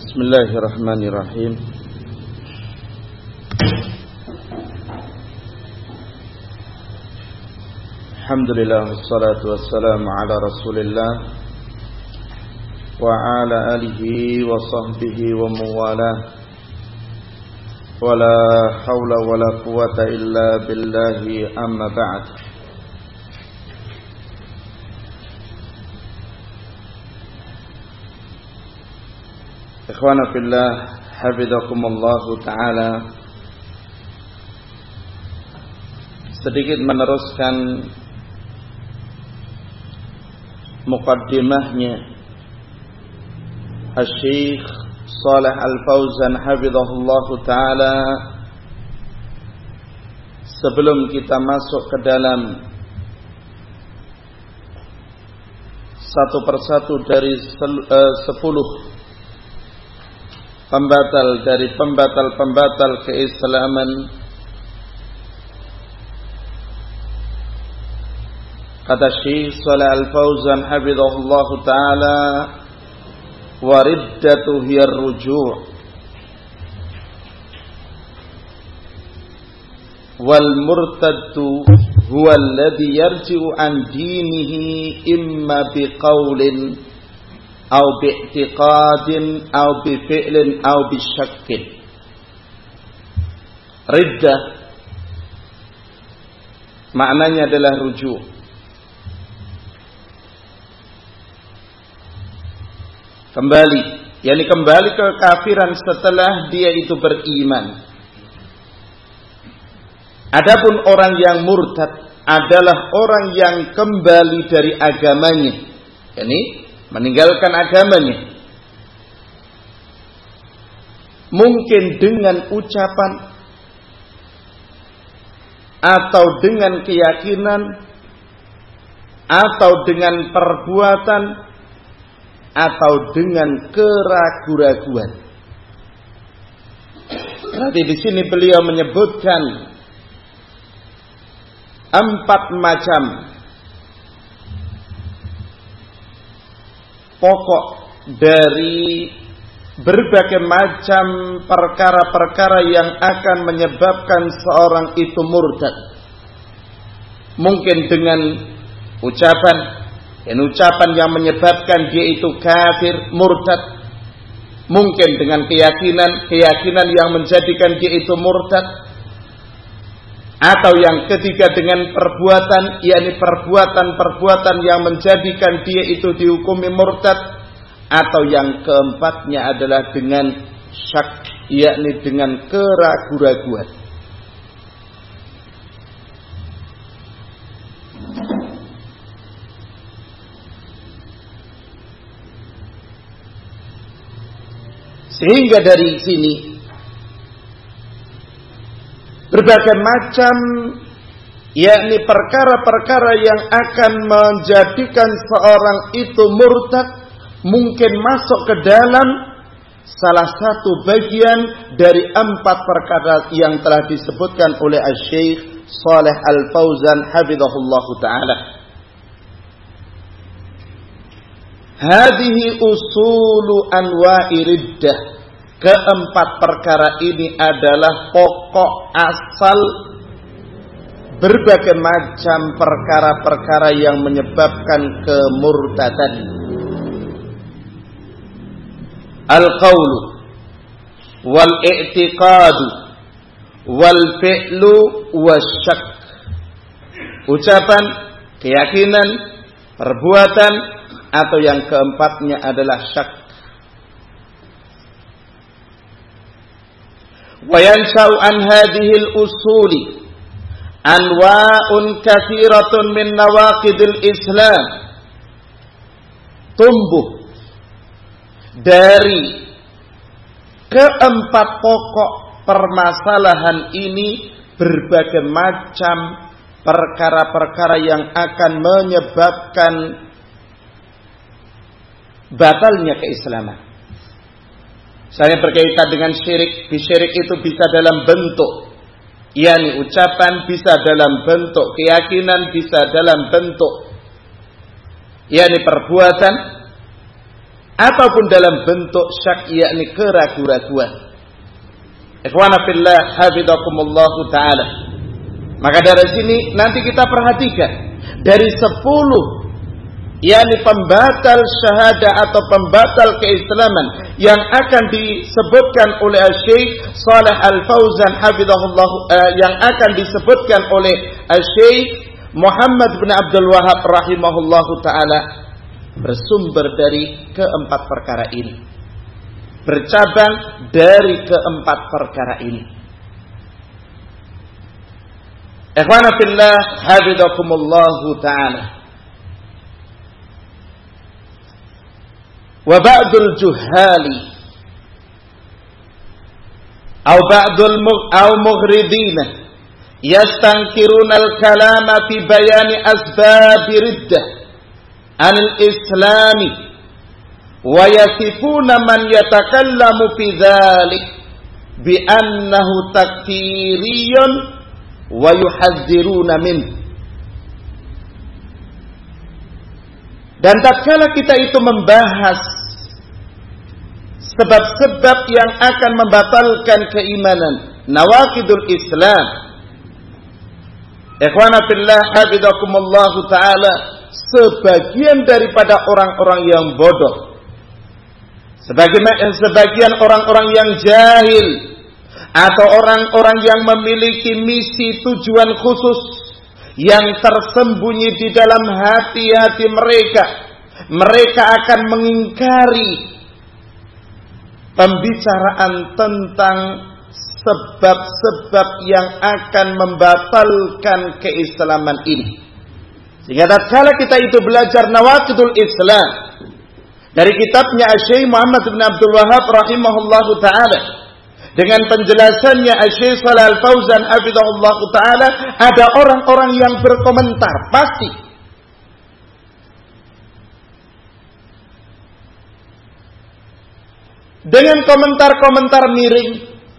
Bismillahirrahmanirrahim. Alhamdulillah wassalatu wassalamu ala Rasulillah wa ala alihi wa sahbihi wa mawalah. Wala hawla wala quwata illa billahi, amma ba'd. Ikhwana fillah, hafizakumullahu ta'ala. Sedikit meneruskan muqaddimahnya Asy-Syaikh Shalih Al-Fauzan hafizahullahu ta'ala, sebelum kita masuk ke dalam satu persatu dari 10 pembatal dari pembatal-pembatal keislaman. Kata Syekh Shalih Al-Fauzan hafizahullahu ta'ala, wa riddatu hiya ar-ruju' wal murtaddu huwa alladhi yarji'u an dinihi imma biqaulin aw bi'tiqadin aw bifi'lin aw bisyakkin. Riddah maknanya adalah rujuk, kembali, yakni kembali ke kafiran setelah dia itu beriman. Adapun orang yang murtad adalah orang yang kembali dari agamanya, yakni meninggalkan agamanya, mungkin dengan ucapan atau dengan keyakinan atau dengan perbuatan atau dengan keraguan-raguan. Berarti di sini beliau menyebutkan 4 macam pokok dari berbagai macam perkara-perkara yang akan menyebabkan seorang itu murtad. Mungkin dengan ucapan, dan ucapan yang menyebabkan dia itu kafir, murtad. Mungkin dengan keyakinan yang menjadikan dia itu murtad. Atau yang ketiga dengan perbuatan, yakni perbuatan-perbuatan yang menjadikan dia itu dihukumi murtad. Atau yang keempatnya adalah dengan syak, yakni dengan keraguan-raguan. Sehingga dari sini berbagai macam, yakni perkara-perkara yang akan menjadikan seorang itu murtad mungkin masuk ke dalam salah satu bagian dari 4 perkara yang telah disebutkan oleh Asy-Syaikh Shalih Al-Fauzan hafizahullahu ta'ala. Hadhihi usulu anwa'i riddah. 4 perkara ini adalah pokok asal berbagai macam perkara-perkara yang menyebabkan kemurtadan. Al-qawlu wal i'tiqadu wal fi'lu wasyak. Ucapan, keyakinan, perbuatan, atau yang keempatnya adalah syak. Wa yansha'u an hadhihi al-usuli anwa'un katsiratun min nawaqidil Islam. Tumbuh dari 4 pokok permasalahan ini berbagai macam perkara-perkara yang akan menyebabkan batalnya keislaman. Saya berkaitan dengan syirik. Syirik itu bisa dalam bentuk, yakni ucapan, bisa dalam bentuk keyakinan, bisa dalam bentuk, yakni perbuatan, ataupun dalam bentuk syak, yakni keraguan-raguan. Ikhwana fillah, hafizakumullah taala. Maka dari sini nanti kita perhatikan dari 10 yakni pembatal syahadah atau pembatal keislaman yang akan disebutkan oleh Syekh Shalih Al-Fauzan hafizahullah, yang akan disebutkan oleh Syekh Muhammad bin Abdul Wahhab rahimahullahu taala, bersumber dari keempat perkara ini, bercabang dari keempat perkara ini. Ikhwana fillah, hafizakumullahu taala. Wa ba'dul juhali aw mughridina yastankiruna al-kalama fi bayani asbab riddah anil islami wa yasifuna man yatakallamu fi dhalik bi annahu takfiriyun wa yuhadziruna min. Dan tatkala kita itu membahas sebab-sebab yang akan membatalkan keimanan, nawaqidul Islam, ikhwana fillah hafizakumullah taala, sebagian daripada orang-orang yang bodoh, sebagian orang-orang yang jahil, atau orang-orang yang memiliki misi tujuan khusus yang tersembunyi di dalam hati-hati mereka akan mengingkari pembicaraan tentang sebab-sebab yang akan membatalkan keislaman ini. Sehingga tatkala kita itu belajar nawaqidul Islam dari kitabnya Syekh Muhammad bin Abdul Wahhab rahimahullahu taala, dengan penjelasannya Syekh Shalih Al-Fauzan hafizahullahu taala, ada orang-orang yang berkomentar pasti dengan komentar-komentar miring.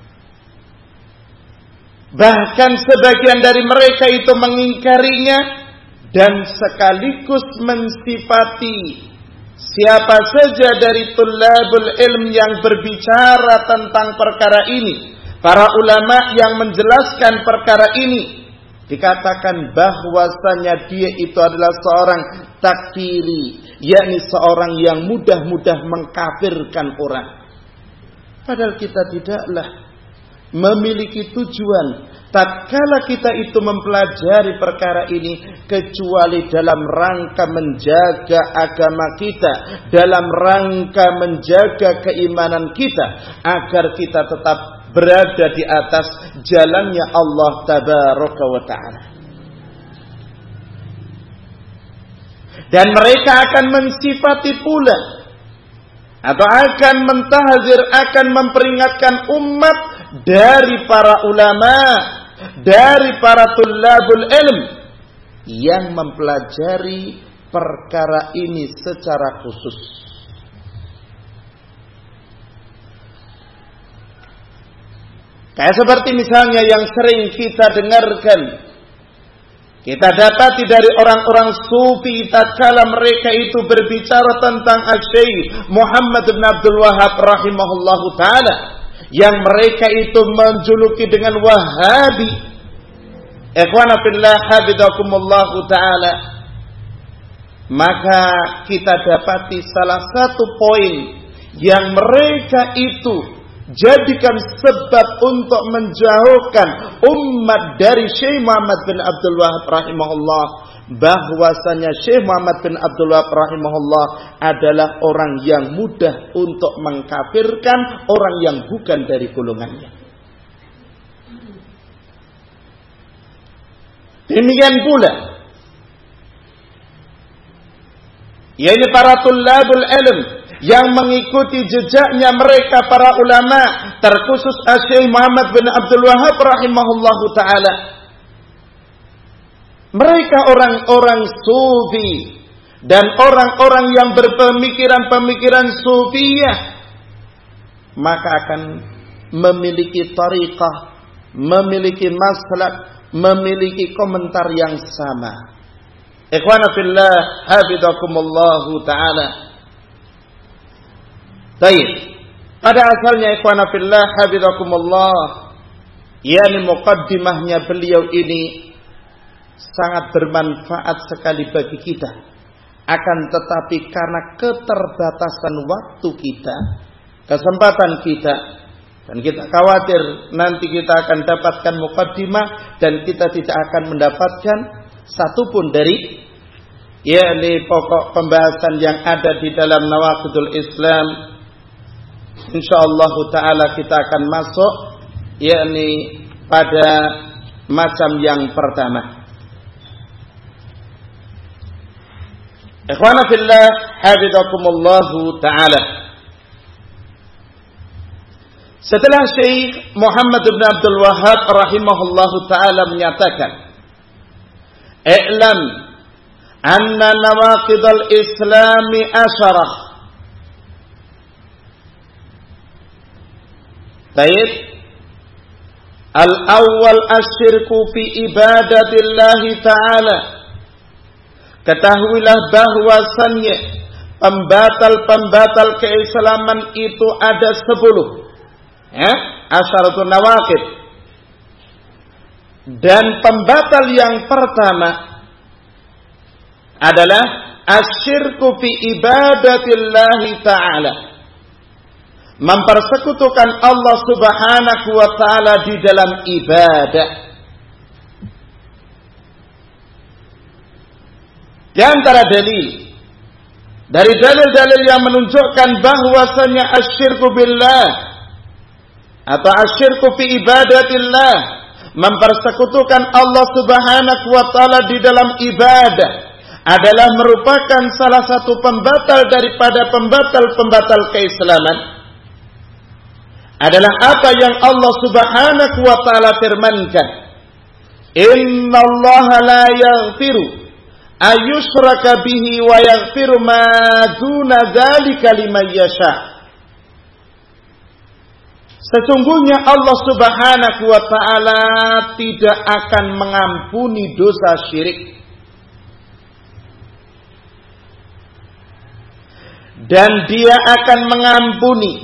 Bahkan sebagian dari mereka itu mengingkarinya dan sekaligus mensifati siapa saja dari tullabul ilm yang berbicara tentang perkara ini, para ulama yang menjelaskan perkara ini, dikatakan bahwasanya dia itu adalah seorang takfiri, yakni seorang yang mudah-mudah mengkafirkan orang. Padahal kita tidaklah memiliki tujuan tatkala kita itu mempelajari perkara ini kecuali dalam rangka menjaga agama kita, dalam rangka menjaga keimanan kita, agar kita tetap berada di atas jalannya Allah tabaraka wa ta'ala. Dan mereka akan mensifati pula atau akan mentahzir, akan memperingatkan umat dari para ulama, dari para tullabul ilm yang mempelajari perkara ini secara khusus. Kayak seperti misalnya yang sering kita dengarkan, kita dapati dari orang-orang sufi tatkala mereka itu berbicara tentang Syekh Muhammad bin Abdul Wahhab rahimahullahu taala, yang mereka itu menjuluki dengan Wahabi. Ikhwana fillah hafizakumullah taala. Maka kita dapati salah satu poin yang mereka itu jadikan sebab untuk menjauhkan umat dari Syekh Muhammad bin Abdul Wahhab rahimahullah, bahwasanya Syekh Muhammad bin Abdul Wahhab rahimahullah adalah orang yang mudah untuk mengkafirkan orang yang bukan dari golongannya. Demikian pula yaitu para tullabul ilm yang mengikuti jejaknya mereka para ulama, terkhusus Syekh Muhammad bin Abdul Wahhab rahimahullahu taala. Mereka orang-orang sufi dan orang-orang yang berpemikiran-pemikiran sufiyah, maka akan memiliki tariqah, memiliki maslak, memiliki komentar yang sama. Ikhwana fillah hafizakumullahu taala. Baik. Pada asalnya ikhwana fillah hafizakumullah, yakni muqaddimahnya beliau ini sangat bermanfaat sekali bagi kita. Akan tetapi karena keterbatasan waktu kita, kesempatan kita, dan kita khawatir nanti kita akan dapatkan muqaddimah dan kita tidak akan mendapatkan satupun dari yakni pokok pembahasan yang ada di dalam Nawaqidul Islam. Insyaallah taala kita akan masuk yakni pada macam yang pertama. Ikhwana fillah hafizakumullah taala. Setelah Syekh Muhammad bin Abdul Wahhab rahimahullahu taala menyatakan, "I'lam anna nawaqidul Islami asyarah." Baik. Al-awwal asyirku fi ibadatillahi ta'ala. Ketahuilah bahwasannya pembatal-pembatal keislaman itu ada 10. Asyaratun nawaqid. Dan pembatal yang pertama adalah asyirku fi ibadatillahi ta'ala. Mempersekutukan Allah subhanahu wa ta'ala di dalam ibadah. Di antara dalil, dari dalil-dalil yang menunjukkan bahwasanya asyirku billah atau asyirku fi ibadatillah, mempersekutukan Allah subhanahu wa ta'ala di dalam ibadah, adalah merupakan salah satu pembatal daripada pembatal-pembatal keislaman. Adalah apa yang Allah subhanahu wa ta'ala firmankan, innallaha la yaghfiru ayyushraka bihi wa yaghfiru ma duna dzalika liman yasha. Sesungguhnya Allah subhanahu wa ta'ala tidak akan mengampuni dosa syirik, dan Dia akan mengampuni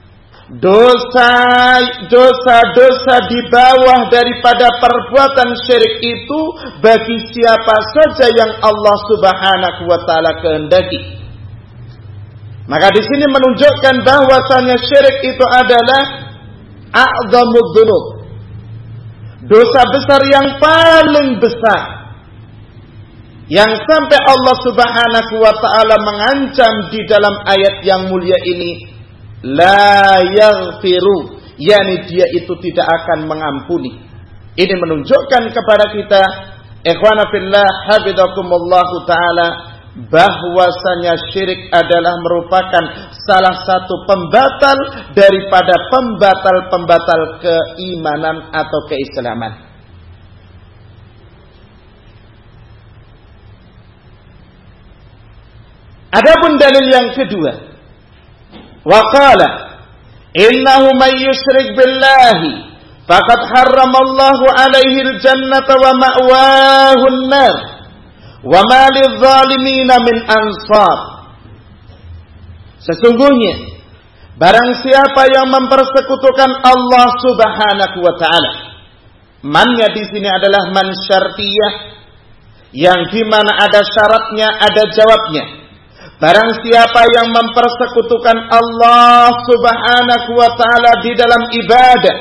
dosa-dosa di bawah daripada perbuatan syirik itu bagi siapa saja yang Allah subhanahu wa ta'ala kehendaki. Maka di sini menunjukkan bahwasanya syirik itu adalah a'zamud dzunub, dosa besar yang paling besar, yang sampai Allah subhanahu wa ta'ala mengancam di dalam ayat yang mulia ini, la yaghfiru, yakni Dia itu tidak akan mengampuni. Ini menunjukkan kepada kita, ikhwana fillah hafizakumullahu taala, bahwasanya syirik adalah merupakan salah satu pembatal daripada pembatal-pembatal keimanan atau keislaman. Adapun dalil yang kedua, waqala innahu man yusyrik billahi faqad harramallahu alaihi al-jannata wa ma'wahu an-nar wa ma lidh-dhalimina min ansar. Sesungguhnya barang siapa yang mempersekutukan Allah subhanahu wa ta'ala, mannya di sini adalah man syartiyah, yang di mana ada syaratnya, ada jawabnya. Barang siapa yang mempersekutukan Allah subhanahu wa ta'ala di dalam ibadah,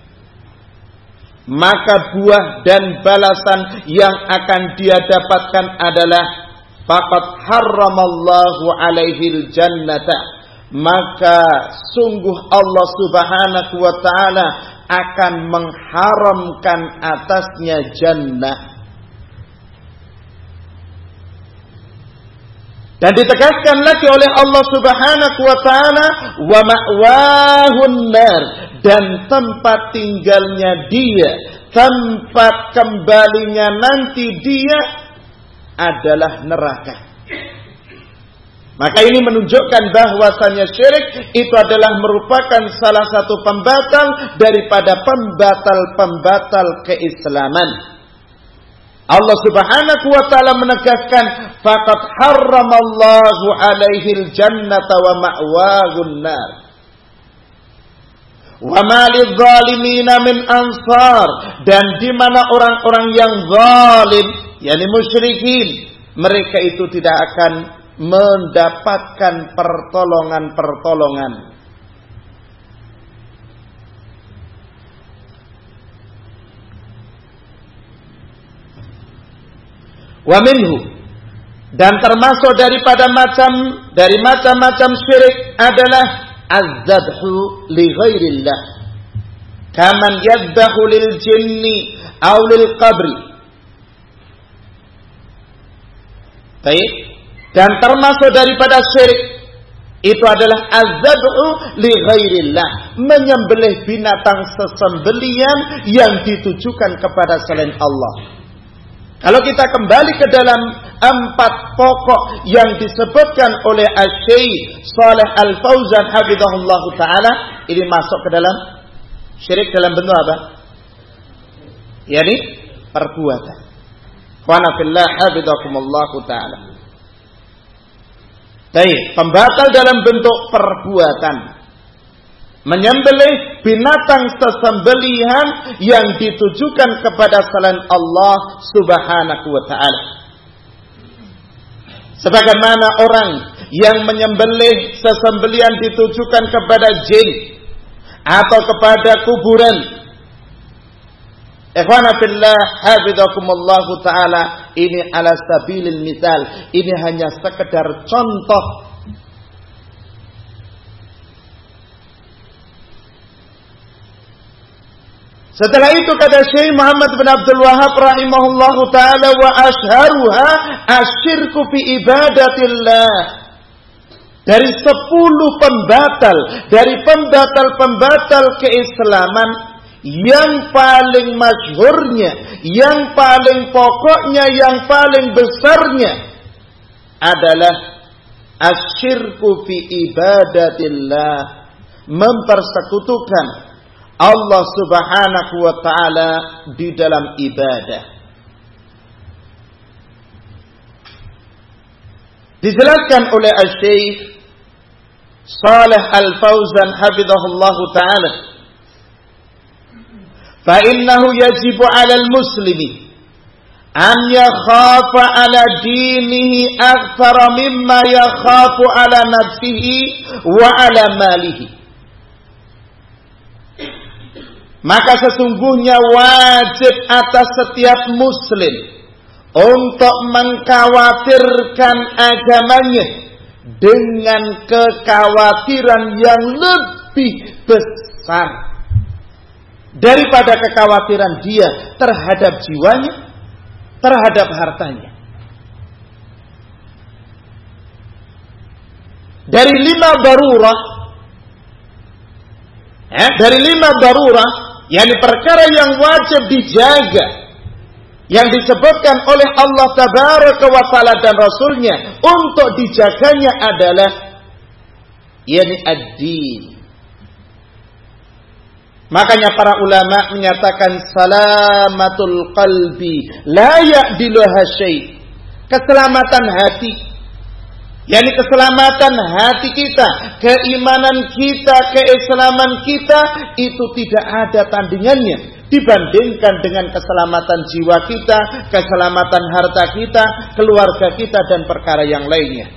maka buah dan balasan yang akan dia dapatkan adalah faqad harramallahu alaihil jannata, maka sungguh Allah subhanahu wa ta'ala akan mengharamkan atasnya jannah. Dan ditegaskan lagi oleh Allah subhanahu wa ta'ala, wa ma'wahun nar, dan tempat tinggalnya dia, tempat kembalinya nanti dia adalah neraka. Maka ini menunjukkan bahwasanya syirik itu adalah merupakan salah satu pembatal daripada pembatal-pembatal keislaman. Allah subhanahu wa ta'ala menegaskan, faqad harramallahu alaihil jannata wa ma'wahun nar. Wa ma lidzalimina min ansar, dan di mana orang-orang yang zalim, yakni musyrikin, mereka itu tidak akan mendapatkan pertolongan-pertolongan. Wa minhu, dan termasuk dari macam-macam syirik adalah az-zabhu li ghairillah, kaman yadbahu lil jinni aw lil qabri. Baik, dan termasuk daripada syirik itu adalah az-zabhu li ghairillah, menyembelih binatang sesembelian yang ditujukan kepada selain Allah. Kalau kita kembali ke dalam 4 pokok yang disebutkan oleh Asy-Syaikh Shalih Al-Fauzan hafizahullahu taala, ini masuk ke dalam syirik dalam bentuk apa? Yani perbuatan. Qana fillah hafizakumullahu taala. Baik, pembatal dalam bentuk perbuatan. Menyembelih binatang sesembelihan yang ditujukan kepada selain Allah Subhanahu wa ta'ala. Sebagaimana orang yang menyembelih sesembelihan ditujukan kepada jin atau kepada kuburan. Ikhwana fillah hafizakumullahu ta'ala, ini ala sabilil misal, ini hanya sekedar contoh. Setelah itu kata Syekh Muhammad bin Abdul Wahhab rahimahullahu ta'ala, wa ashharuha asyirku fi ibadatillah. Dari 10 pembatal, dari pembatal-pembatal keislaman, yang paling masyhurnya, yang paling pokoknya, yang paling besarnya adalah asyirku fi ibadatillah, mempersekutukan Allah Subhanahu wa ta'ala di dalam ibadah. Dijelaskan oleh Asy-Syaikh Shalih Al-Fauzan hafizahullahu ta'ala, fa innahu yajibu 'alal muslimi an yakhafa 'ala dinihi aktsara mimma yakhafu 'ala nafsihi wa 'ala malihi. Maka sesungguhnya wajib atas setiap muslim untuk mengkhawatirkan agamanya dengan kekhawatiran yang lebih besar daripada kekhawatiran dia terhadap jiwanya, terhadap hartanya. Dari 5 darurah, yakni perkara yang wajib dijaga, yang disebutkan oleh Allah Tabaraka wa Ta'ala dan Rasulnya untuk dijaganya adalah yakni ad-din. Makanya para ulama menyatakan salamatul qalbi la ya'diluha syai', keselamatan hati, yakni keselamatan hati kita, keimanan kita, keislaman kita, itu tidak ada tandingannya dibandingkan dengan keselamatan jiwa kita, keselamatan harta kita, keluarga kita, dan perkara yang lainnya.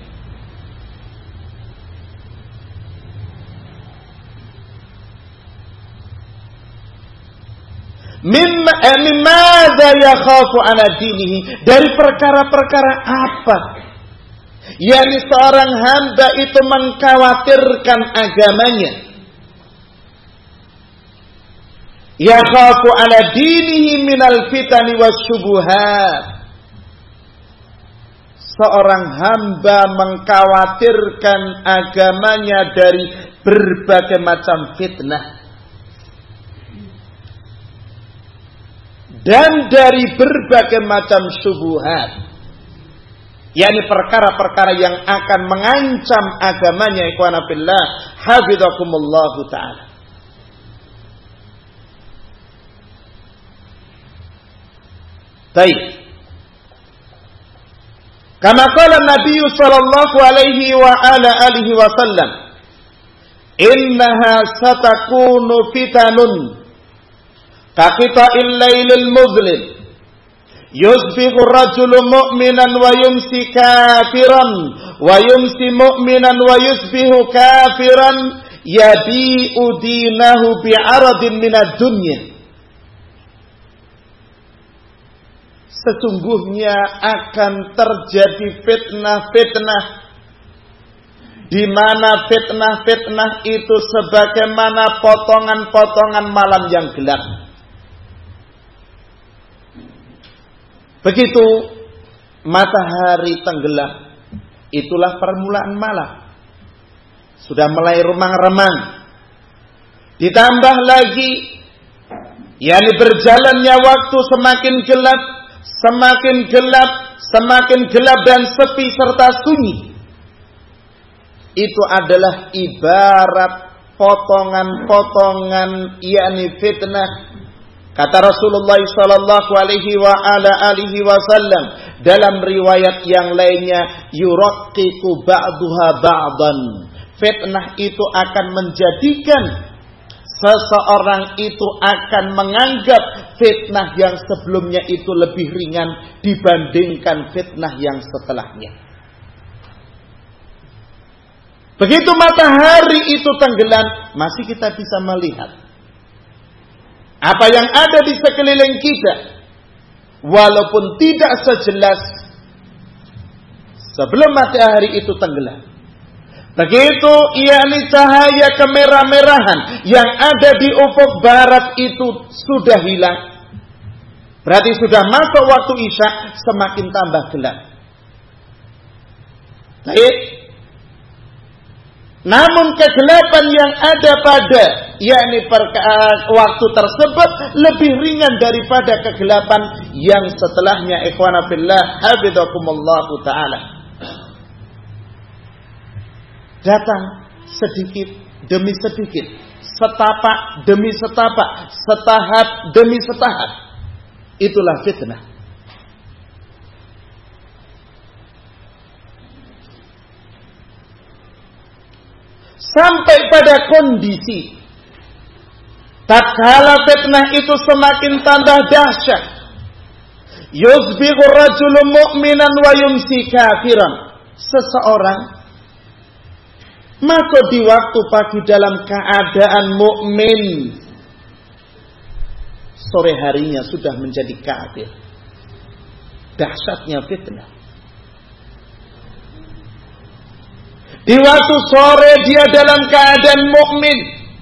Mimmadza yakhafu ala dinihi, dari perkara-perkara apa yakni seorang hamba itu mengkhawatirkan agamanya. Yakhafu ala dinihi minal fitani wasyubuhat. Seorang hamba mengkhawatirkan agamanya dari berbagai macam fitnah dan dari berbagai macam syubhat, yakni perkara-perkara yang akan mengancam agamanya. Ikhwana fillah hafizakumullahu ta'ala. Baik. Kama qala Nabi sallallahu alaihi wa ala alihi wasallam, "Innaha satakunu fitanun kaqita'il lailil muzlim, yusbihu rajulu mu'minan wa yumsi kafiran, wa yumsi mu'minan wa yusbihu kafiran, yabi'u dinahu bi'aradin minad dunya." Sesungguhnya akan terjadi fitnah-fitnah, di mana fitnah-fitnah itu sebagaimana potongan-potongan malam yang gelap. Begitu matahari tenggelam, itulah permulaan malam. Sudah mulai remang-remang. Ditambah lagi, yakni berjalannya waktu semakin gelap, semakin gelap, semakin gelap dan sepi serta sunyi. Itu adalah ibarat potongan-potongan, yakni fitnah. Kata Rasulullah sallallahu alaihi wa ala alihi wasallam dalam riwayat yang lainnya, yuraqqiqu ba'daha ba'dan. Fitnah itu akan menjadikan seseorang itu akan menganggap fitnah yang sebelumnya itu lebih ringan dibandingkan fitnah yang setelahnya. Begitu matahari itu tenggelam, masih kita bisa melihat apa yang ada di sekeliling kita, walaupun tidak sejelas sebelum matahari itu tenggelam. Begitu yakni cahaya kemerah-merahan yang ada di ufuk barat itu sudah hilang, berarti sudah masuk waktu Isya, semakin tambah gelap. Baik. Namun kegelapan yang ada pada yakni waktu tersebut lebih ringan daripada kegelapan yang setelahnya. Ikhwana fillah, hafizakumullahu taala. Datang sedikit demi sedikit, setapak demi setapak, setahap demi setahap. Itulah fitnah. Sampai pada kondisi tatkala fitnah itu semakin tambah dahsyat, yusbihu rajulu mu'minan wa yumsi kafiran. Seseorang masuk di waktu pagi dalam keadaan mukmin, sore harinya sudah menjadi kafir. Dahsyatnya fitnah. Di waktu sore dia dalam keadaan mukmin,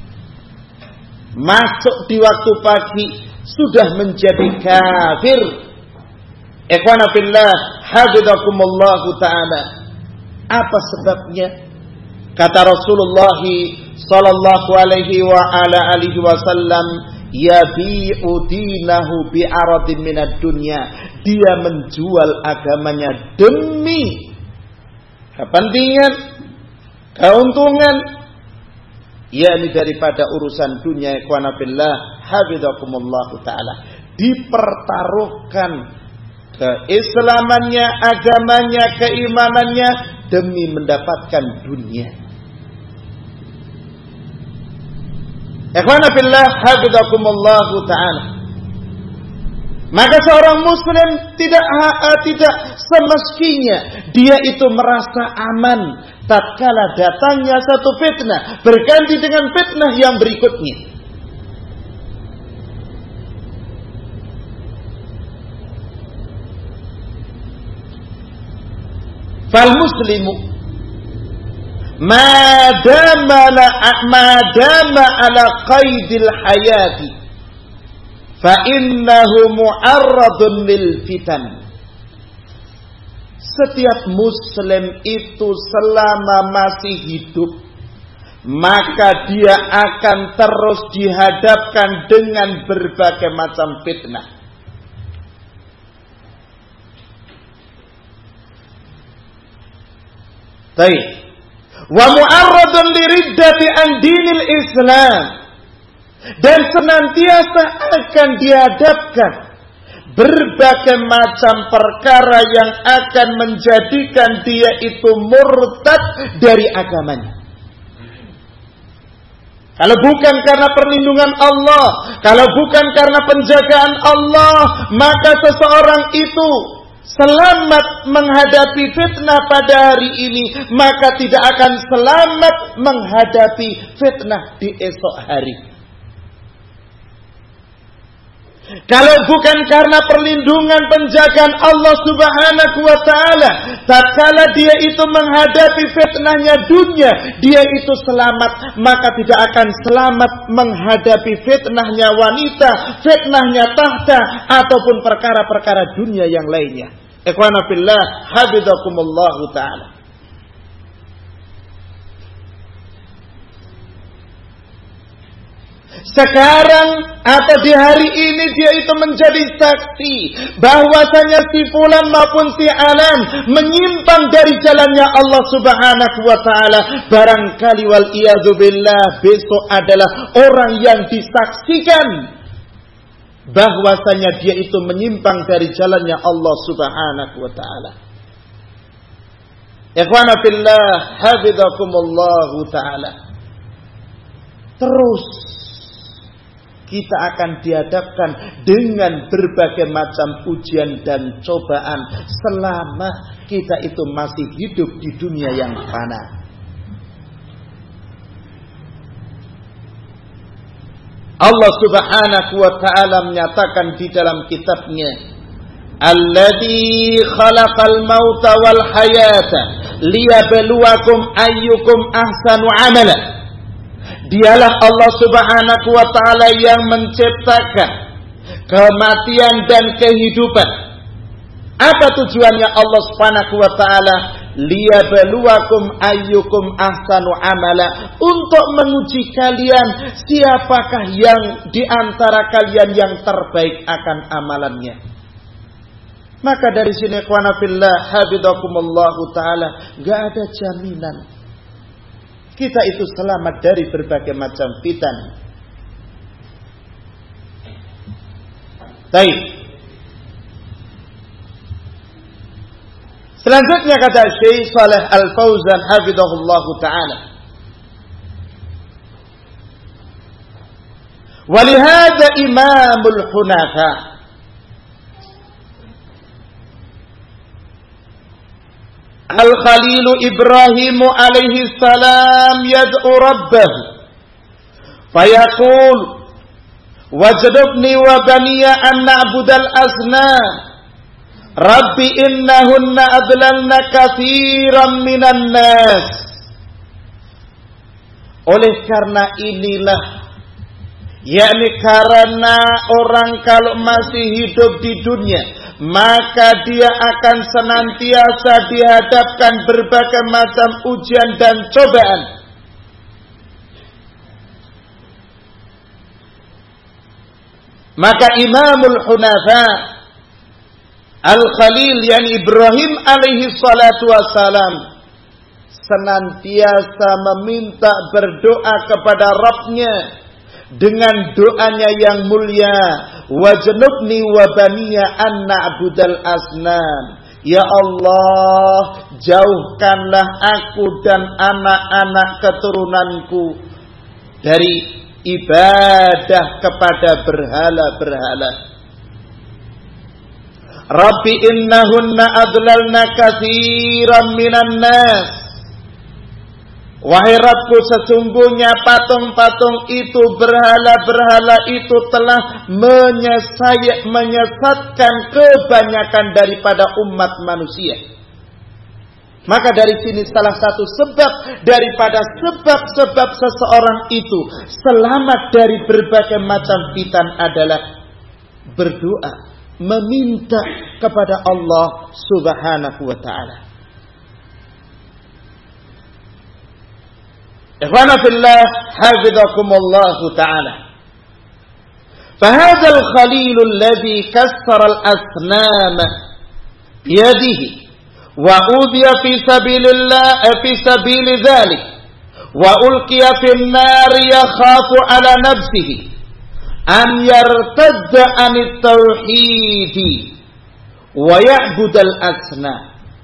masuk di waktu pagi sudah menjadi kafir. Ikhwana fillah, hafizakumullahu taala. Apa sebabnya? Kata Rasulullah sallallahu alaihi wa ala alihi wasallam, yabi'u dinahu bi'aradin minad dunya. Dia menjual agamanya demi kepentingan, keuntungan, yakni daripada urusan dunia. Ikhwana fillah, hafizakumullahu taala. Dipertaruhkan keislamannya, agamanya, keimanannya demi mendapatkan dunia. Ikhwana fillah, hafizakumullahu taala. Maka seorang muslim tidak semestinya dia itu merasa aman tatkala datangnya satu fitnah berganti dengan fitnah yang berikutnya. Fal muslimu madama ala qaidil hayati fa innahu mu'arradun lil fitan. Setiap muslim itu selama masih hidup, maka dia akan terus dihadapkan dengan berbagai macam fitnah. Baik. Wa mu'arradun liriddati an dinil Islam. Dan senantiasa akan dihadapkan berbagai macam perkara yang akan menjadikan dia itu murtad dari agamanya. Kalau bukan karena perlindungan Allah, kalau bukan karena penjagaan Allah, maka seseorang itu selamat menghadapi fitnah pada hari ini, maka tidak akan selamat menghadapi fitnah di esok hari. Kalau bukan karena perlindungan penjagaan Allah Subhanahu wa ta'ala, tatkala dia itu menghadapi fitnahnya dunia, dia itu selamat, maka tidak akan selamat menghadapi fitnahnya wanita, fitnahnya tahta, ataupun perkara-perkara dunia yang lainnya. Ikhwana fillah, hafizakumullah ta'ala. Sekarang atau di hari ini dia itu menjadi saksi bahwasanya si fulan maupun si alan menyimpang dari jalannya Allah Subhanahu wa ta'ala. Barangkali wal iyadzubillah besok adalah orang yang disaksikan bahwasanya dia itu menyimpang dari jalannya Allah Subhanahu wa ta'ala. Ikhwana fillah, hafizakumullah ta'ala. Terus kita akan dihadapkan dengan berbagai macam ujian dan cobaan selama kita itu masih hidup di dunia yang fana. Allah Subhanahu wa ta'ala menyatakan di dalam kitabnya, Alladzi khalaqal mauta wal hayata liyabluwakum ayyukum ahsanu amala. Dialah Allah Subhanahu wa ta'ala yang menciptakan kematian dan kehidupan. Apa tujuannya Allah Subhanahu wa ta'ala? Liyabluwakum ayyukum ahsanu amala. Untuk menguji kalian siapakah yang di antara kalian yang terbaik akan amalannya. Maka dari sini ikhwana fillah, hafizakumullah ta'ala, enggak ada jaminan kita itu selamat dari berbagai macam fitnah. Baik. Selanjutnya kata Syekh Shalih Al-Fauzan hafizahullahu taala. Walihada imamul hunafa Al-Khalilu Ibrahim alaihi salam yad'u rabbah fayaqul wajadubni wa baniya an na'budal asnam rabbi innahunna adlalna katsiran minan nas. Oleh karena inilah, yakni karena orang kalau masih hidup di dunia, maka dia akan senantiasa dihadapkan berbagai macam ujian dan cobaan. Maka Imamul Hunafa Al-Khalil yang Ibrahim alaihi salatu wassalam senantiasa meminta berdoa kepada Rabbnya dengan doanya yang mulia, wajnubni wa baniya an na'budal asnam. Ya Allah, jauhkanlah aku dan anak-anak keturunanku dari ibadah kepada berhala-berhala. Rabbi innahunna adlalna katsiran minan nas. Wahai Rabbku, sesungguhnya patung-patung itu, berhala-berhala itu telah menyesatkan kebanyakan daripada umat manusia. Maka dari sini salah satu sebab daripada sebab-sebab seseorang itu selamat dari berbagai macam fitnah adalah berdoa, meminta kepada Allah Subhanahu wa ta'ala. Ikhwana fillah, hafizakumullah ta'ala. Fahadha al-khalil alladhi kassara al-asnam biyadihi wa udhiya fi sabilillah fi sabili dhalik wa ulqiya fi an-nar yakhafu ala nafsihi an yartadda anit tauhidi wa ya'budal asnam.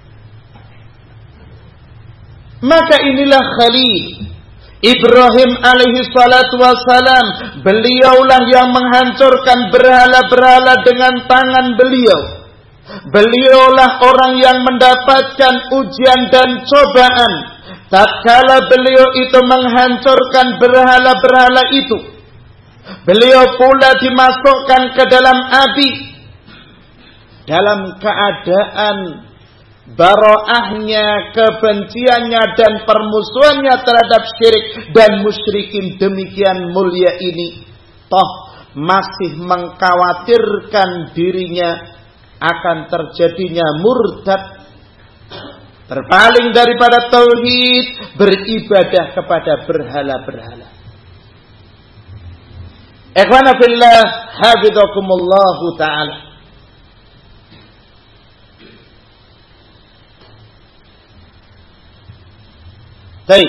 Maka inilah Khalil Ibrahim alaihi salatu wassalam. Beliaulah yang menghancurkan berhala-berhala dengan tangan beliau. Beliaulah orang yang mendapatkan ujian dan cobaan tatkala beliau itu menghancurkan berhala-berhala itu. Beliau pula dimasukkan ke dalam api dalam keadaan baroahnya, kebenciannya dan permusuhannya terhadap syirik dan musyrikin demikian mulia ini, toh masih mengkhawatirkan dirinya akan terjadinya murtad, berpaling daripada tauhid, beribadah kepada berhala-berhala. Ikhwana fillah, hafizakumullahu ta'ala. Baik.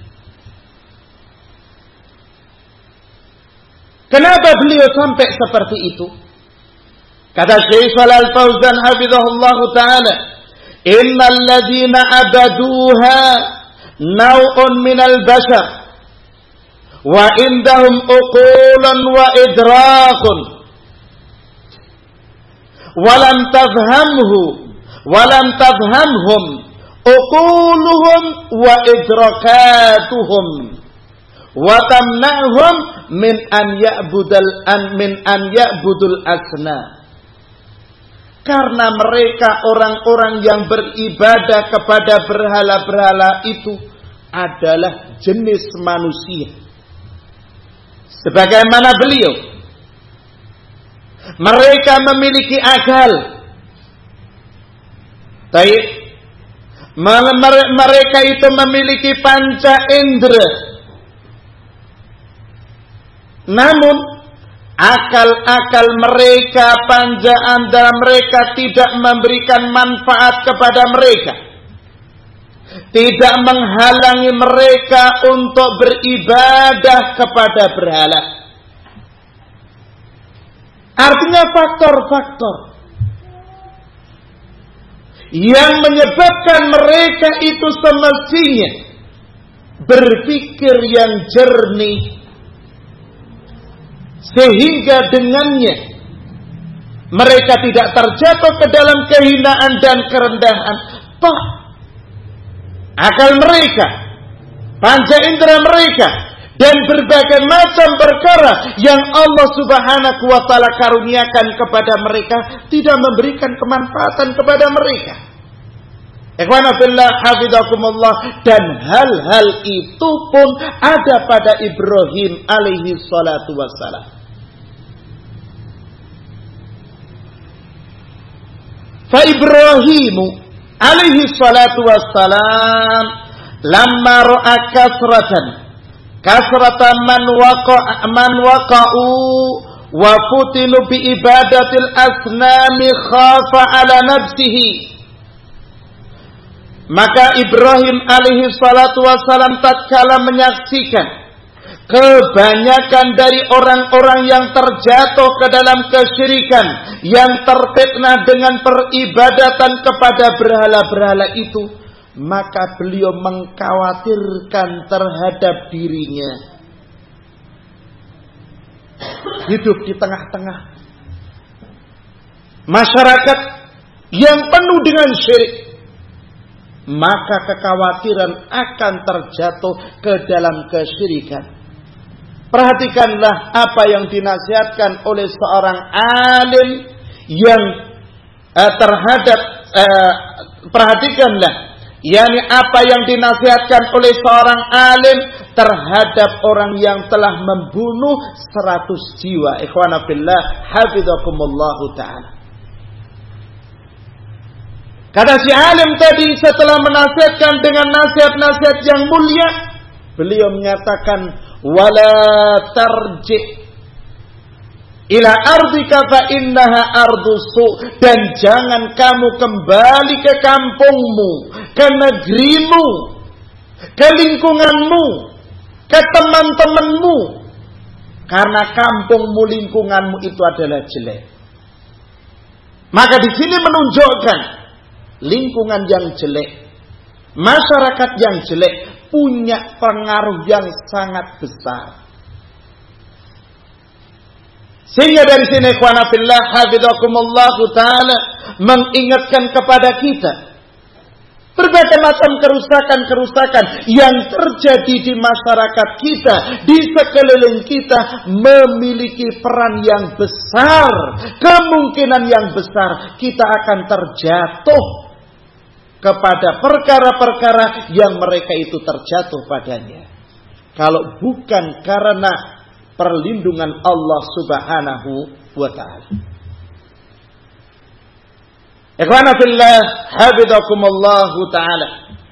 Kenapa beliau sampai seperti itu? Kata Syekh Shalal Fauzan hafizahullahu ta'ala, innal ladzina abaduha naw'un minal bashar wa indahum uqulun wa idrakun walam tafhamhum uquluhum wa idrakatuhum wa tamna'hum min an ya'budul asnam. Karena mereka orang-orang yang beribadah kepada berhala-berhala itu adalah jenis manusia. Sebagaimana beliau, mereka memiliki akal. Baik, mereka itu memiliki panca indera. Namun akal-akal mereka, panca indera mereka tidak memberikan manfaat kepada mereka, tidak menghalangi mereka untuk beribadah kepada berhala. Artinya faktor-faktor yang menyebabkan mereka itu semestinya berpikir yang jernih, sehingga dengannya mereka tidak terjatuh ke dalam kehinaan dan kerendahan. Toh akal mereka, panca indera mereka, dan berbagai macam perkara yang Allah Subhanahu wa ta'ala karuniakan kepada mereka tidak memberikan kemanfaatan kepada mereka. Ikhwana fillah hafizakumullah. Dan hal-hal itu pun ada pada Ibrahim alaihi salatu wassalam. Fa Ibrahimu alaihi salatu wassalam lamma ra'a kasratan man waqa'u wa futinu bi ibadatil asnami khafa ala nafsihi. Maka Ibrahim alaihi salatu wassalam tatkala menyaksikan kebanyakan dari orang-orang yang terjatuh ke dalam kesyirikan, yang terfitnah dengan peribadatan kepada berhala-berhala itu, maka beliau mengkhawatirkan terhadap dirinya. Hidup di tengah-tengah masyarakat yang penuh dengan syirik, maka kekhawatiran akan terjatuh ke dalam kesyirikan. Perhatikanlah apa yang dinasihatkan oleh seorang alim yang perhatikanlah, yakni apa yang dinasihatkan oleh seorang alim terhadap orang yang telah membunuh 100 jiwa. Ikhwana fillah hafizakumullahu ta'ala. Kata si alim tadi setelah menasihatkan dengan nasihat-nasihat yang mulia, beliau menyatakan wala tarji ila ardika fa innaha ardusu, dan jangan kamu kembali ke kampungmu, ke negerimu, ke lingkunganmu, ke teman-temanmu, Karena kampungmu, lingkunganmu itu adalah jelek. Maka di sini menunjukkan lingkungan yang jelek, masyarakat yang jelek punya pengaruh yang sangat besar. Sehingga dari sini ikhwana fillah hafizakumullah taala mengingatkan kepada kita berbagai macam kerusakan-kerusakan yang terjadi di masyarakat kita, di sekeliling kita memiliki peran yang besar, kemungkinan yang besar kita akan terjatuh kepada perkara-perkara yang mereka itu terjatuh padanya. Kalau bukan karena perlindungan Allah Subhanahu wa ta'ala. Ikhwana fillah hafizakumullah ta'ala.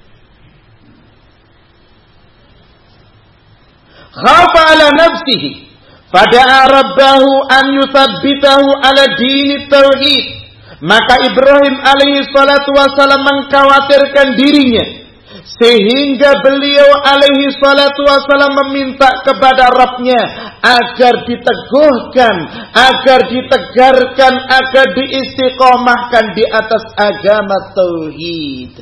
Khafa ala nafsihi fada'a rabbahu an yuthabbitahu ala dini tauhid. Maka Ibrahim alaihi salatu wassalam mengkhawatirkan dirinya, sehingga beliau alaihi salatu wassalam meminta kepada Rabbnya agar diteguhkan, agar ditegarkan, agar diistiqomahkan di atas agama tauhid.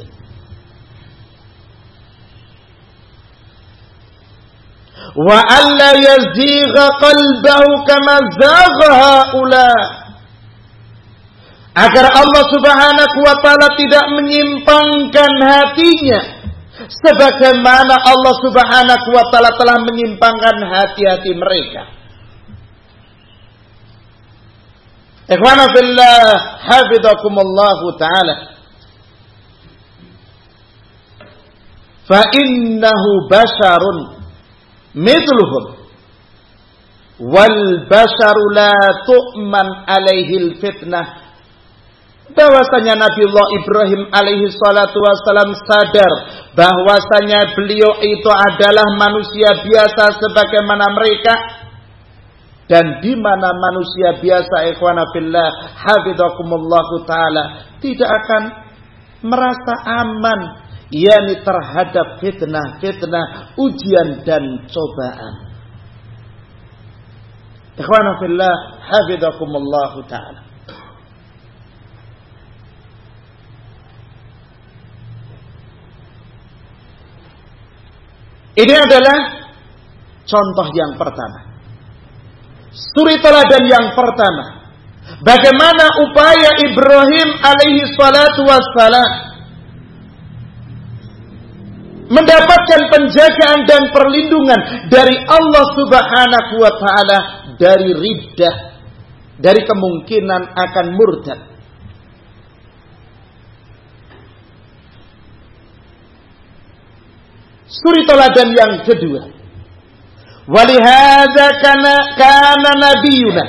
Wa alla yazigha qalbahu kama zagha haula. Agar Allah Subhanahu wa ta'ala tidak menyimpangkan hatinya sebagaimana Allah Subhanahu wa ta'ala telah menyimpangkan hati-hati mereka. Ikhwana fillah hafizakumullah ta'ala. Fa innahu basharun mithluhum wal basharu la tu'man alaihil fitnah. Bahwasanya Nabiullah Ibrahim alaihi salatu wassalam sadar bahwasanya beliau itu adalah manusia biasa sebagaimana mereka, dan di mana manusia biasa ikhwana fillah hafizakumullah taala tidak akan merasa aman, yakni terhadap fitnah, ujian dan cobaan. Ikhwana fillah hafizakumullah taala. Ini adalah contoh yang pertama. Suri teladan yang pertama. Bagaimana upaya Ibrahim alaihi salatu wassalam mendapatkan penjagaan dan perlindungan dari Allah Subhanahu wa ta'ala dari riddah, dari kemungkinan akan murtad. Suri teladan yang kedua. Walihada kana nabiyuna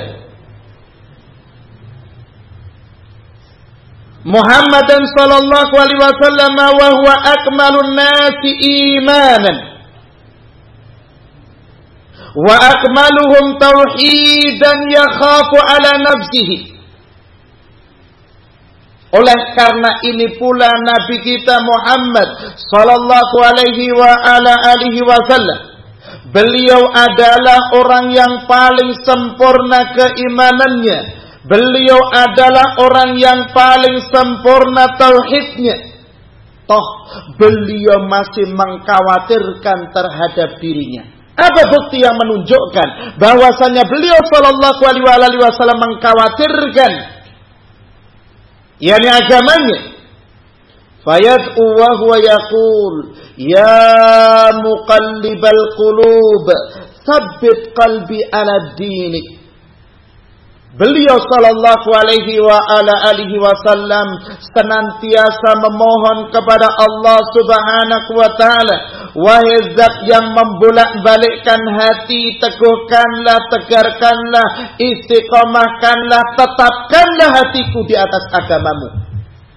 Muhammadan sallallahu alaihi wasallam wa huwa akmalun nasi imanan wa akmaluhum tauhidan yakhafu ala nafsihi. Oleh karena ini pula Nabi kita Muhammad sallallahu alaihi wa ala alihi wasallam, beliau adalah orang yang paling sempurna keimanannya. Beliau adalah orang yang paling sempurna tauhidnya. Toh beliau masih mengkhawatirkan terhadap dirinya. Apa bukti yang menunjukkan bahwasanya beliau sallallahu alaihi wasallam mengkhawatirkan yakni agamanya? Fayad'u wa huwa yaqul ya muqallibal qulub tsabbit qalbi ala dinik. Beliau sallallahu alaihi wa ala alihi wasallam senantiasa memohon kepada Allah Subhanahu wa taala, wahai Zat yang membolak-balikkan hati, teguhkanlah, tegarkanlah, istiqomahkanlah, tetapkanlah hatiku di atas agamamu.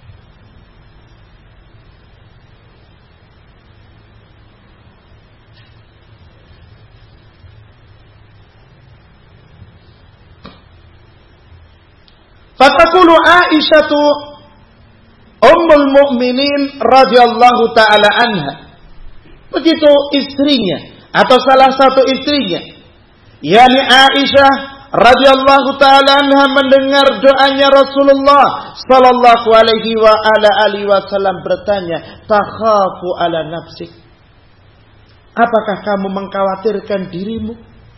Fatakulu Aisyatu Ummul Mukminin radhiyallahu taala anha. Begitu istrinya atau salah satu istrinya yakni Aisyah radhiyallahu taala anha mendengar doanya Rasulullah sallallahu alaihi wa ala alihi wasallam bertanya, "Takhafu ala nafsik?" Apakah kamu mengkhawatirkan dirimu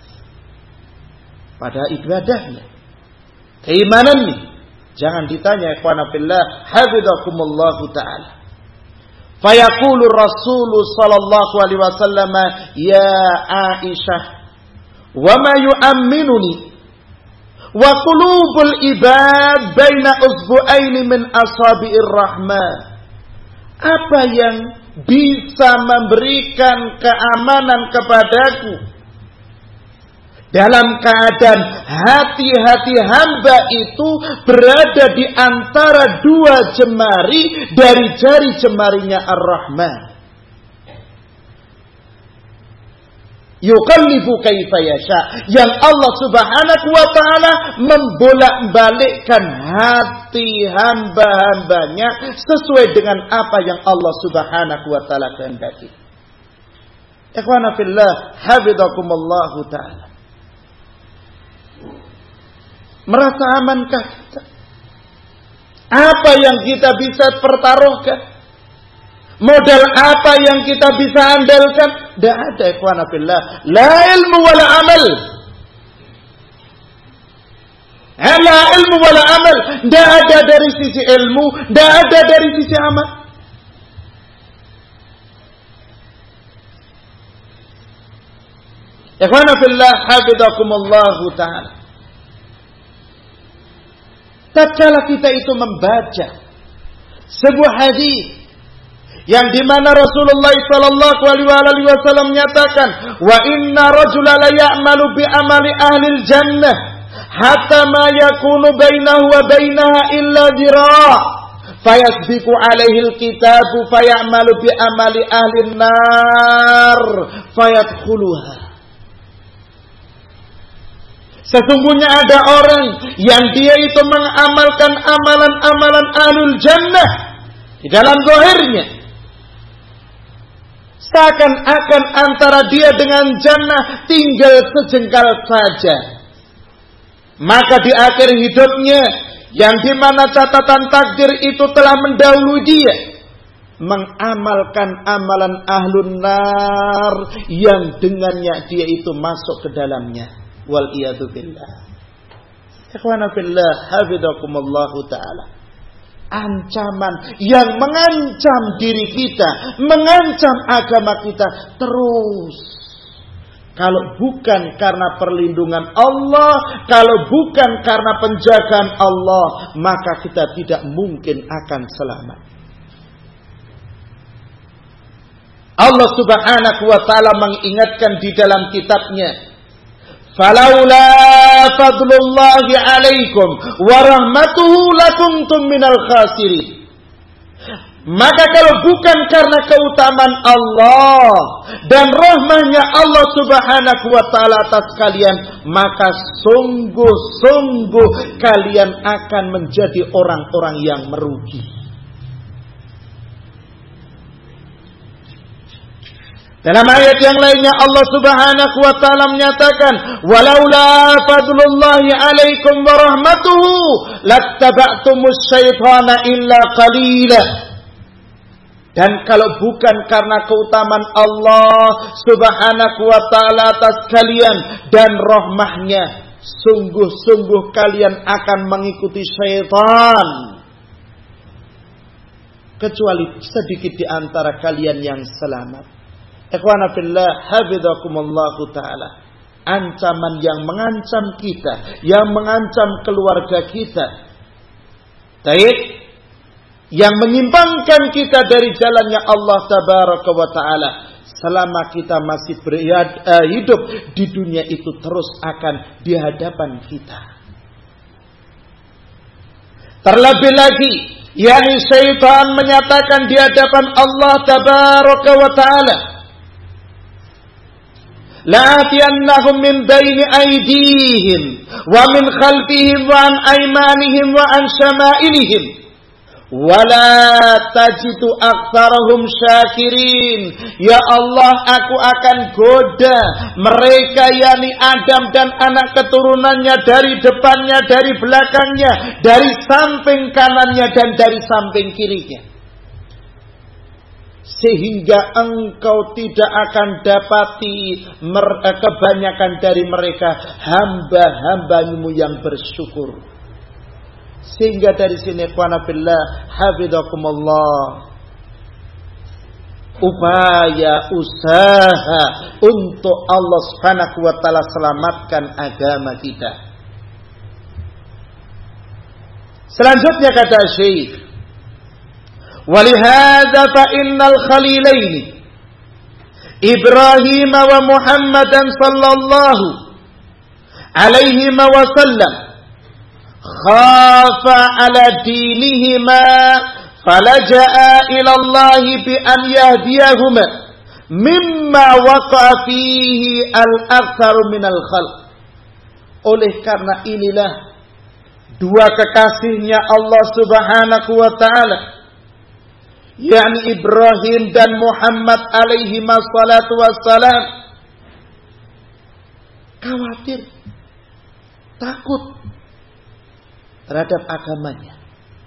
pada ibadahnya, keimanannya? Jangan ditanya, ikhwana fillah, hafizakumullahu taala. Fayaqulu Rasul sallallahu alaihi wasallam, "Ya Aisyah, wa ma yu'minuni wa qulubul ibad baina usbu'aini min asabi'ir rahman." Apa yang bisa memberikan keamanan kepadaku dalam keadaan hati-hati hamba itu berada di antara dua jemari dari jari jemarinya Ar-Rahman. Yuqallibu kaifa yasha, yang Allah Subhanahu wa taala membolak-balikkan hati hamba-hambanya sesuai dengan apa yang Allah Subhanahu wa taala kehendaki. Ikhwana fillah, hafizakumullahu taala. Merasa amankah kita? Apa yang kita bisa pertaruhkan? Modal apa yang kita bisa andalkan? Tidak ada, ikhwana fillah. La ilmu wala amal. La ilmu wala amal. Tidak ada dari sisi ilmu, tidak ada dari sisi amal. Ikhwana fillah, hafizakumullahu ta'ala. Tatkala kita itu membaca sebuah hadis yang dimana Rasulullah sallallahu alaihi wasallam menyatakan, "Wa inna rajula la ya'malu bi amali ahli al-jannah hatta ma yakunu bainahu wa bainaha illa dhira' fayasbiqu alaihi al-kitabu fayamalu bi amali ahli an-nar fayadkhuluha." Sesungguhnya ada orang yang dia itu mengamalkan amalan-amalan ahlul jannah di dalam zahirnya, seakan-akan antara dia dengan jannah tinggal sejengkal saja. Maka di akhir hidupnya, yang dimana catatan takdir itu telah mendahului dia, mengamalkan amalan ahlun nar yang dengannya dia itu masuk ke dalamnya. Wal iyadu billah. Ikhwana fillah, hafizakumullahu ta'ala. Ancaman yang mengancam diri kita, mengancam agama kita terus. Kalau bukan karena perlindungan Allah, kalau bukan karena penjagaan Allah, maka kita tidak mungkin akan selamat. Allah Subhanahu wa ta'ala mengingatkan di dalam kitabnya, "Falaula fadlullahi alaikum wa rahmatuhu lakuntum minal khasirin." Maka kalau bukan karena keutamaan Allah dan rahmahnya Allah Subhanahu wa ta'ala atas kalian, maka sungguh-sungguh kalian akan menjadi orang-orang yang merugi. Dalam ayat yang lainnya Allah Subhanahu wa ta'ala menyatakan, "Walaula fadlullahi alaikum wa rahmatuhu lattaba'tumus syaitana illa qalila." Dan kalau bukan karena keutamaan Allah Subhanahu wa ta'ala atas kalian dan rahmahnya, sungguh-sungguh kalian akan mengikuti syaitan. Kecuali sedikit di antara kalian yang selamat. Ikhwana fillah, hafizakumullahu ta'ala. Ancaman yang mengancam kita, yang mengancam keluarga kita, yang menyimpangkan kita dari jalannya Allah tabaraka wa ta'ala, selama kita masih hidup di dunia itu terus akan di hadapan kita. Terlebih lagi, yakni syaitan menyatakan di hadapan Allah tabaraka wa ta'ala, "La'atiyannahum min baini aydihim wa min khalfihim wa an aymanihim wa an syama'ilihim wala tajidu aktsarahum syakirin. Ya Allah, aku akan goda mereka, yakni Adam dan anak keturunannya, dari depannya, dari belakangnya, dari samping kanannya dan dari samping kirinya, sehingga engkau tidak akan dapati kebanyakan dari mereka hamba-hambamu yang bersyukur. Sehingga dari sini ikhwana fillah hafizakumullah, upaya usaha untuk Allah Subhanahu wa taala selamatkan agama kita. Selanjutnya kata Syekh, walihada fa innal khalilaini Ibrahim wa Muhammadan sallallahu alaihi wa sallam khafa ala dinihima falaja'a ila Allah bi an yahdiyahuma mimma waqa'a fihi al-aktsaru minal khalq. Oleh karena inilah dua kekasihnya Allah Subhanahu wa taala, yakni Ibrahim dan Muhammad alaihi wassalatu wassalam, khawatir, takut terhadap agamanya.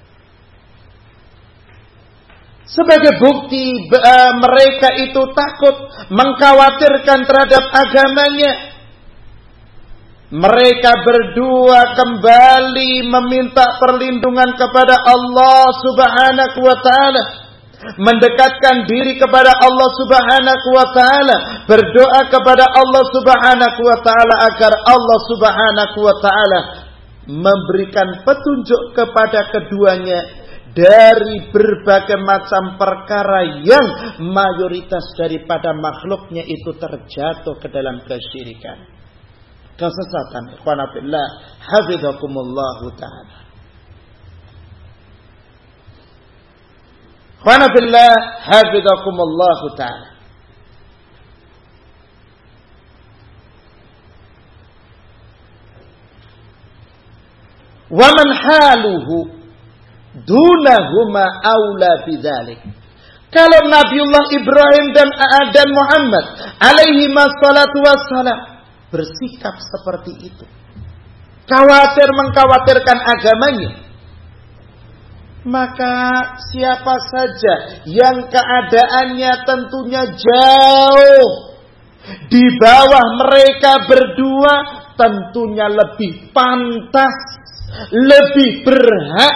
Sebagai bukti mereka itu takut, mengkhawatirkan terhadap agamanya, mereka berdua kembali meminta perlindungan kepada Allah Subhanahu wa taala, mendekatkan diri kepada Allah Subhanahu wa taala, berdoa kepada Allah Subhanahu wa taala agar Allah Subhanahu wa taala memberikan petunjuk kepada keduanya dari berbagai macam perkara yang mayoritas daripada makhluknya itu terjatuh ke dalam kesyirikan, kesesatan. Ikhwana fillah hafizakumullah taala. Ikhwana fillah hafizakumullah taala. Wa man haluhu dunahuma aula bidzalik. Kalau Nabiullah Ibrahim dan Muhammad alaihi wassalatu wassalam bersikap seperti itu, mengkhawatirkan agamanya, maka siapa saja yang keadaannya tentunya jauh di bawah mereka berdua, tentunya lebih pantas, lebih berhak,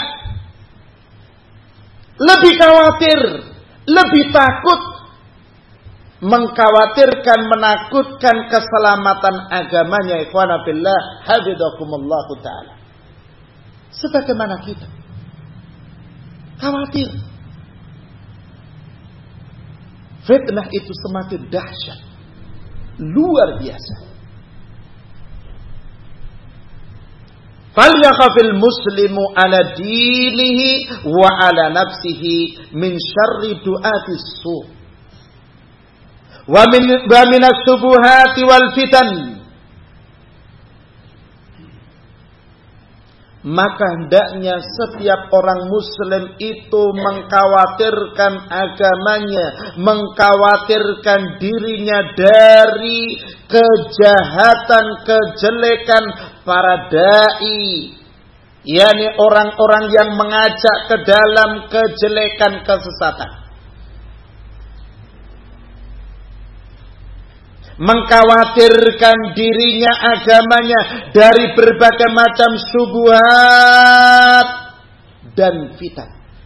lebih khawatir, lebih takut, mengkhawatirkan, menakutkan keselamatan agamanya. Ikhwana fillah hafizakumullah taala. Sebagaimana kita khawatir fitnah itu semakin dahsyat, luar biasa. Falyakhafil muslimu ala dinihi wa ala nafsihi min syarri du'atis su' wa min as-subuhati wal fitan. Maka hendaknya setiap orang muslim itu mengkhawatirkan agamanya, mengkhawatirkan dirinya dari kejahatan, kejelekan para dai, yakni orang-orang yang mengajak ke dalam kejelekan, kesesatan. Mengkhawatirkan dirinya, agamanya dari berbagai macam syubhat dan fitan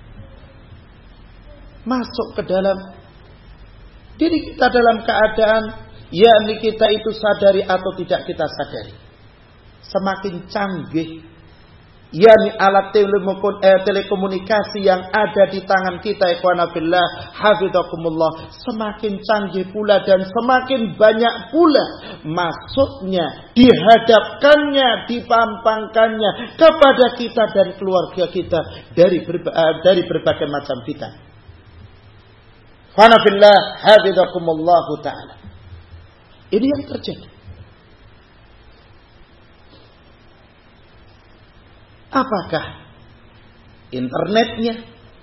masuk ke dalam diri kita dalam keadaan yakni kita itu sadari atau tidak kita sadari, semakin canggih yakni alat telekomunikasi yang ada di tangan kita, ikhwana fillah hafizakumullah, semakin canggih pula dan semakin banyak pula masuknya, dihadapkannya, dipampangkannya kepada kita dan keluarga kita dari berbagai macam fitnah. Ikhwana fillah hafizakumullah taala. Ini yang terjadi. Apakah internetnya,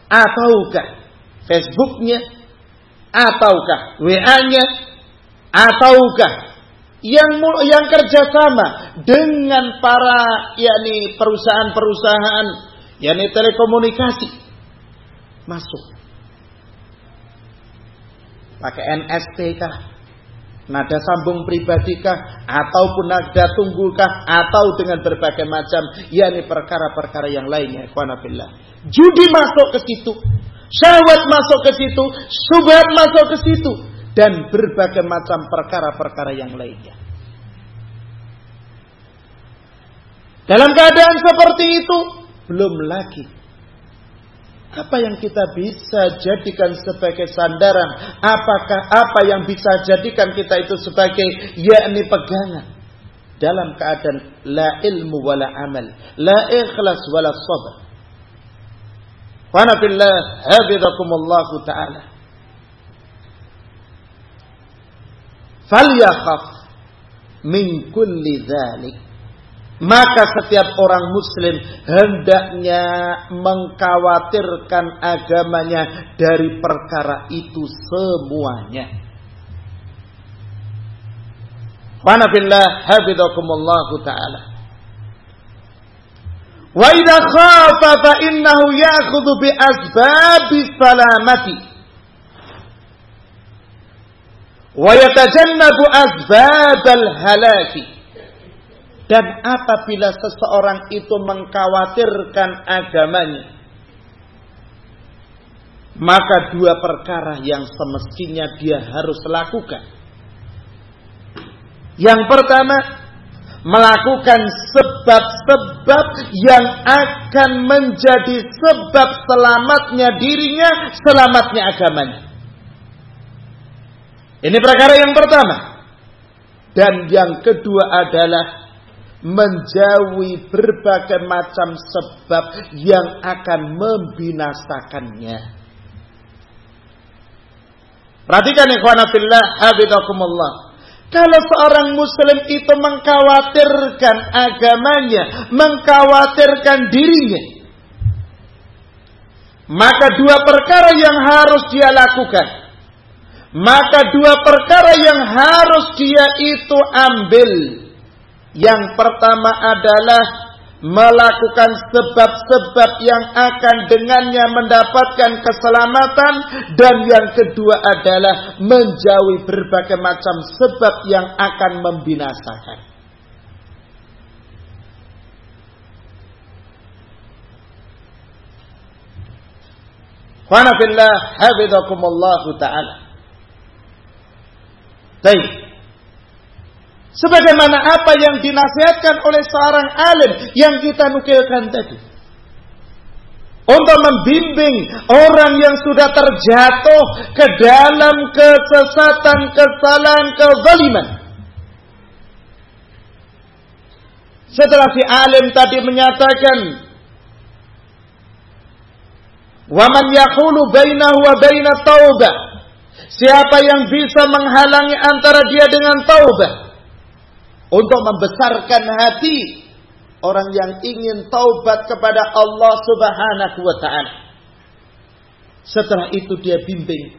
ataukah Facebooknya, ataukah WA-nya, ataukah yang kerjasama dengan para perusahaan-perusahaan telekomunikasi masuk. Pakai NST kah, nada sambung pribadi kah, ataupun nada tunggu kah, atau dengan berbagai macam perkara-perkara yang lainnya. Ikhwana fillah. Judi masuk ke situ, syahwat masuk ke situ, syubhat masuk ke situ, dan berbagai macam perkara-perkara yang lainnya. Dalam keadaan seperti itu, belum lagi apa yang kita bisa jadikan sebagai sandaran, apakah apa yang bisa jadikan kita itu sebagai pegangan dalam keadaan la ilmu wala amal, la ikhlas wala sabr. Wa nabillah hafizakumullah ta'ala. Falyakhaf min kulli dzalik. Maka setiap orang muslim hendaknya mengkhawatirkan agamanya dari perkara itu semuanya. Wa nabillah hafizakumullah ta'ala. Wa idza khafa fa innahu ya'khudhu bi asbabis salamati wa yatajannabu asbabal halaki. Dan apabila seseorang itu mengkhawatirkan agamanya, maka dua perkara yang semestinya dia harus lakukan. Yang pertama, melakukan sebab-sebab yang akan menjadi sebab selamatnya dirinya, selamatnya agamanya. Ini perkara yang pertama. Dan yang kedua adalah menjauhi berbagai macam sebab yang akan membinasakannya. Perhatikan ikhwana fillah hafizakumullah. Kalau seorang muslim itu mengkhawatirkan agamanya, mengkhawatirkan dirinya, maka dua perkara yang harus dia lakukan, maka dua perkara yang harus dia itu ambil. Yang pertama adalah melakukan sebab-sebab yang akan dengannya mendapatkan keselamatan, dan yang kedua adalah menjauhi berbagai macam sebab yang akan membinasakan. Wa nafillah hafizakumullah ta'ala. Baik. Sebagaimana apa yang dinasihatkan oleh seorang alim yang kita nukilkan tadi. Untuk membimbing orang yang sudah terjatuh ke dalam kesesatan, kesalahan, kezaliman. Setelah si alim tadi menyatakan, wa man yaqulu bainahu wa baina taubah. Siapa yang bisa menghalangi antara dia dengan taubah, untuk membesarkan hati orang yang ingin taubat kepada Allah Subhanahu wa ta'ala. Setelah itu dia bimbing.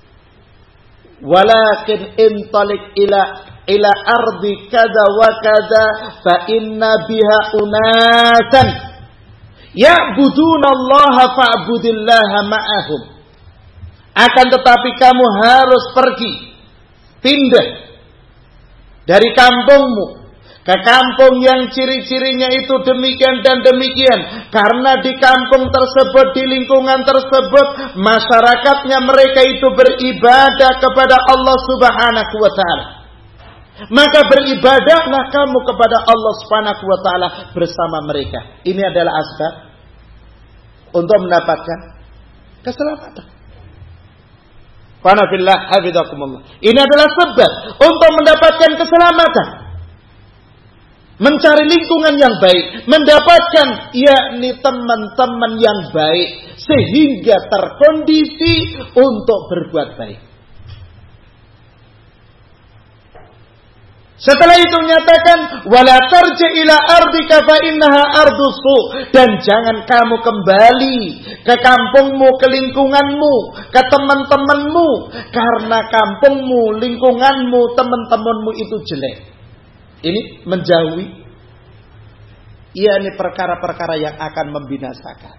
Walakin intalik ila ardi kada wa kada fa inna biha unasan ya'buduna Allah fa'budillaha ma'ahum. Akan tetapi kamu harus pergi, pindah dari kampungmu ke kampung yang ciri-cirinya itu demikian dan demikian. Karena di kampung tersebut, di lingkungan tersebut, masyarakatnya mereka itu beribadah kepada Allah Subhanahu wa ta'ala. Maka beribadahlah kamu kepada Allah Subhanahu wa ta'ala bersama mereka. Ini adalah asbab untuk mendapatkan keselamatan. Fanafillah hafizakumullah. Ini adalah sebab untuk mendapatkan keselamatan. Mencari lingkungan yang baik, mendapatkan teman-teman yang baik sehingga terkondisi untuk berbuat baik. Setelah itu nyatakan wala tarji ila ardika fa innaha ardusu, dan jangan kamu kembali ke kampungmu, ke lingkunganmu, ke teman-temanmu, karena kampungmu, lingkunganmu, teman-temanmu itu jelek. Ini menjauhi. Ini perkara-perkara yang akan membinasakan.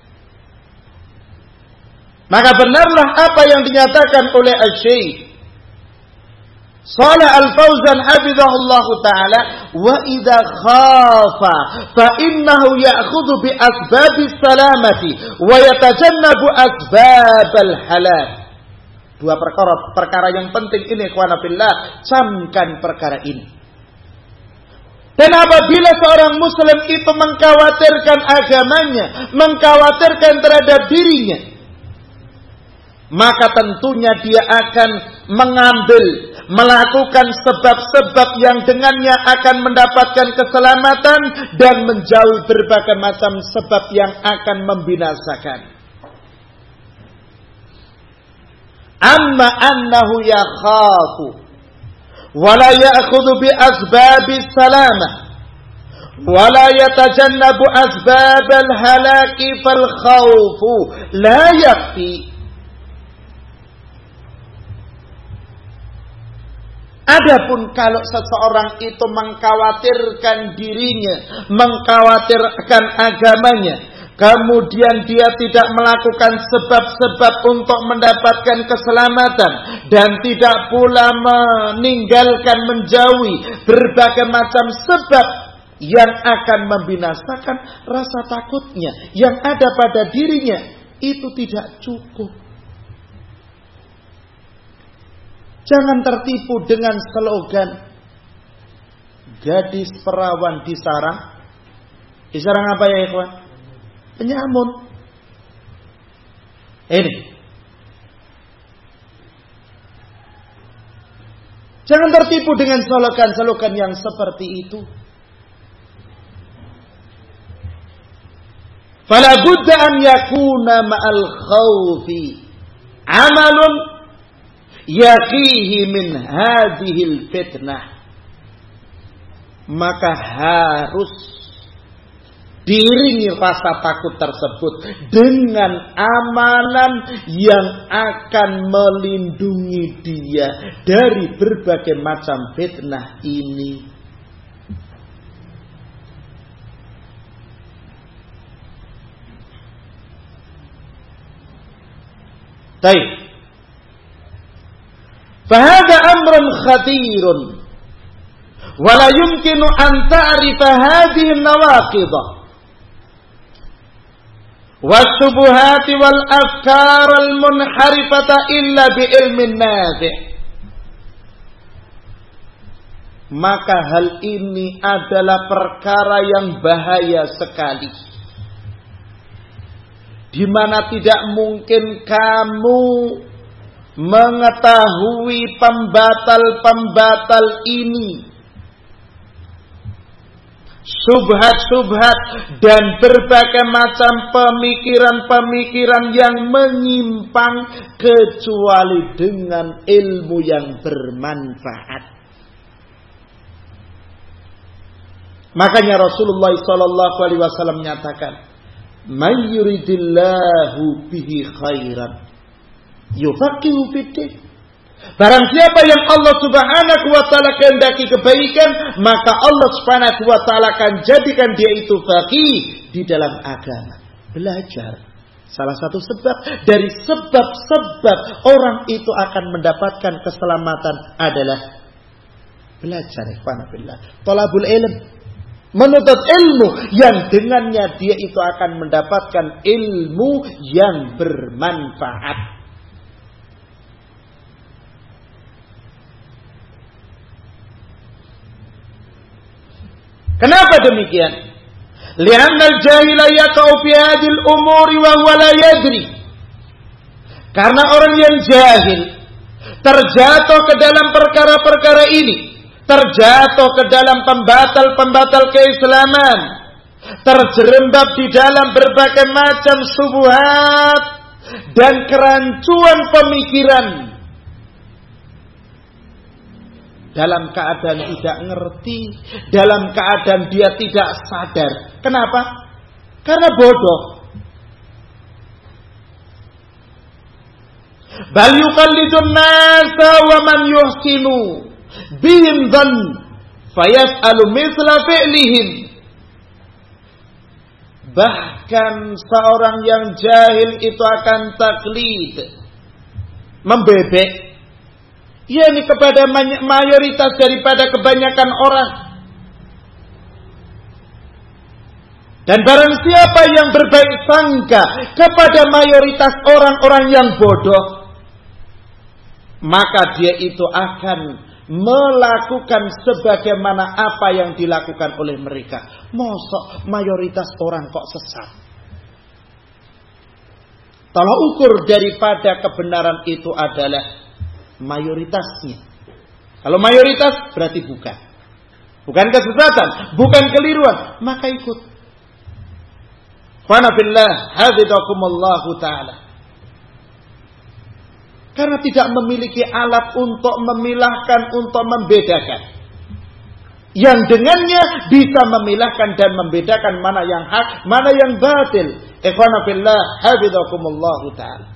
Maka benarlah apa yang dinyatakan oleh Asy-Syaikh Shalih Al-Fauzan hafizahullah taala, wa idza khafa fa innahu ya'khudhu bi asbabis salamati wa yatajannabu asbabal halak. Dua perkara yang penting ini, ikhwana fillah, camkan perkara ini. Dan apabila seorang muslim itu mengkhawatirkan agamanya, mengkhawatirkan terhadap dirinya, maka tentunya dia akan melakukan sebab-sebab yang dengannya akan mendapatkan keselamatan dan menjauhi berbagai macam sebab yang akan membinasakan. Amma annahu yakhafu wala ya'khudhu bi asbabis salamah wala yatajannabu asbabal halaki fal khawfu la yakfi. Adapun kalau seseorang itu mengkhawatirkan dirinya, mengkhawatirkan agamanya, kemudian dia tidak melakukan sebab-sebab untuk mendapatkan keselamatan, dan tidak pula meninggalkan, menjauhi berbagai macam sebab yang akan membinasakan, rasa takutnya yang ada pada dirinya itu tidak cukup. Jangan tertipu dengan slogan gadis perawan disarang. Disarang apa ya ikhwan? Penyamun. Ini. Jangan tertipu dengan slogan-slogan yang seperti itu. Fala budda an yakuna ma'al khawfi amalun yaqihi min hadhil fitnah. Maka harus diiringi rasa takut tersebut dengan amalan yang akan melindungi dia dari berbagai macam fitnah ini. Baik. فهذا أمر خطير ولا يمكن أن تعرف هذه النواقض والشبهات والأفكار المنحرفة إلا بعلم نافع. Maka hal ini adalah perkara yang bahaya sekali, di mana tidak mungkin kamu mengetahui pembatal-pembatal ini, subhat-subhat dan berbagai macam pemikiran-pemikiran yang menyimpang, kecuali dengan ilmu yang bermanfaat. Makanya Rasulullah SAW menyatakan, "Man yuridillahu bihi khairan yufaqihu fiddin." Barang siapa yang Allah Subhanahu wa taala kehendaki kebaikan, maka Allah Subhanahu wa taala akan jadikan dia itu faqih di dalam agama. Belajar. Salah satu sebab dari sebab-sebab orang itu akan mendapatkan keselamatan adalah belajar. Thalabul ilm, menuntut ilmu yang dengannya dia itu akan mendapatkan ilmu yang bermanfaat. Kenapa demikian? Li'annal jahila yaqa'u fi hadhil umuri wa huwa la yadri. Karena orang yang jahil terjatuh ke dalam perkara-perkara ini, terjatuh ke dalam pembatal-pembatal keislaman, terjerembab di dalam berbagai macam syubhat dan kerancuan pemikiran. dalam keadaan tidak ngerti, dalam keadaan dia tidak sadar. Kenapa? Karena bodoh. Bal yuqallidun nasa wa man yuhsinu bihim dhann fayas'alu mithla fi'lihim. Bahkan seorang yang jahil itu akan taklid, membebek, yakni kepada mayoritas daripada kebanyakan orang. Dan barang siapa yang berbaik sangka kepada mayoritas orang-orang yang bodoh, maka dia itu akan melakukan sebagaimana apa yang dilakukan oleh mereka. Mosok mayoritas orang kok sesat? Tolak ukur daripada kebenaran itu adalah mayoritasnya. Kalau mayoritas berarti bukan kesesatan, bukan keliruan, maka ikut. Qana billah hafizakumullahu ta'ala. Karena tidak memiliki alat untuk memilahkan, untuk membedakan. Yang dengannya bisa memilahkan dan membedakan mana yang hak, mana yang batil. Ikhwana billah hafizakumullahu ta'ala.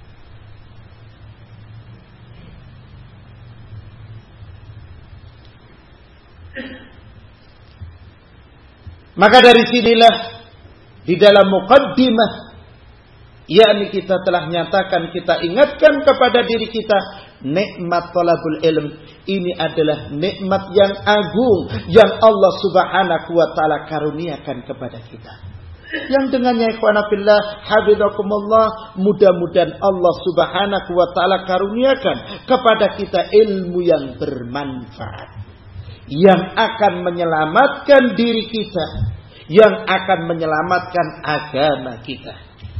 Maka dari sinilah di dalam muqaddimah, yakni kita telah nyatakan, kita ingatkan kepada diri kita, nikmat talabul ilm ini adalah nikmat yang agung yang Allah Subhanahu wa taala karuniakan kepada kita. Yang dengannya ikhwana fillah hafizakumullah, mudah-mudahan Allah Subhanahu wa taala karuniakan kepada kita ilmu yang bermanfaat, yang akan menyelamatkan diri kita, yang akan menyelamatkan agama kita.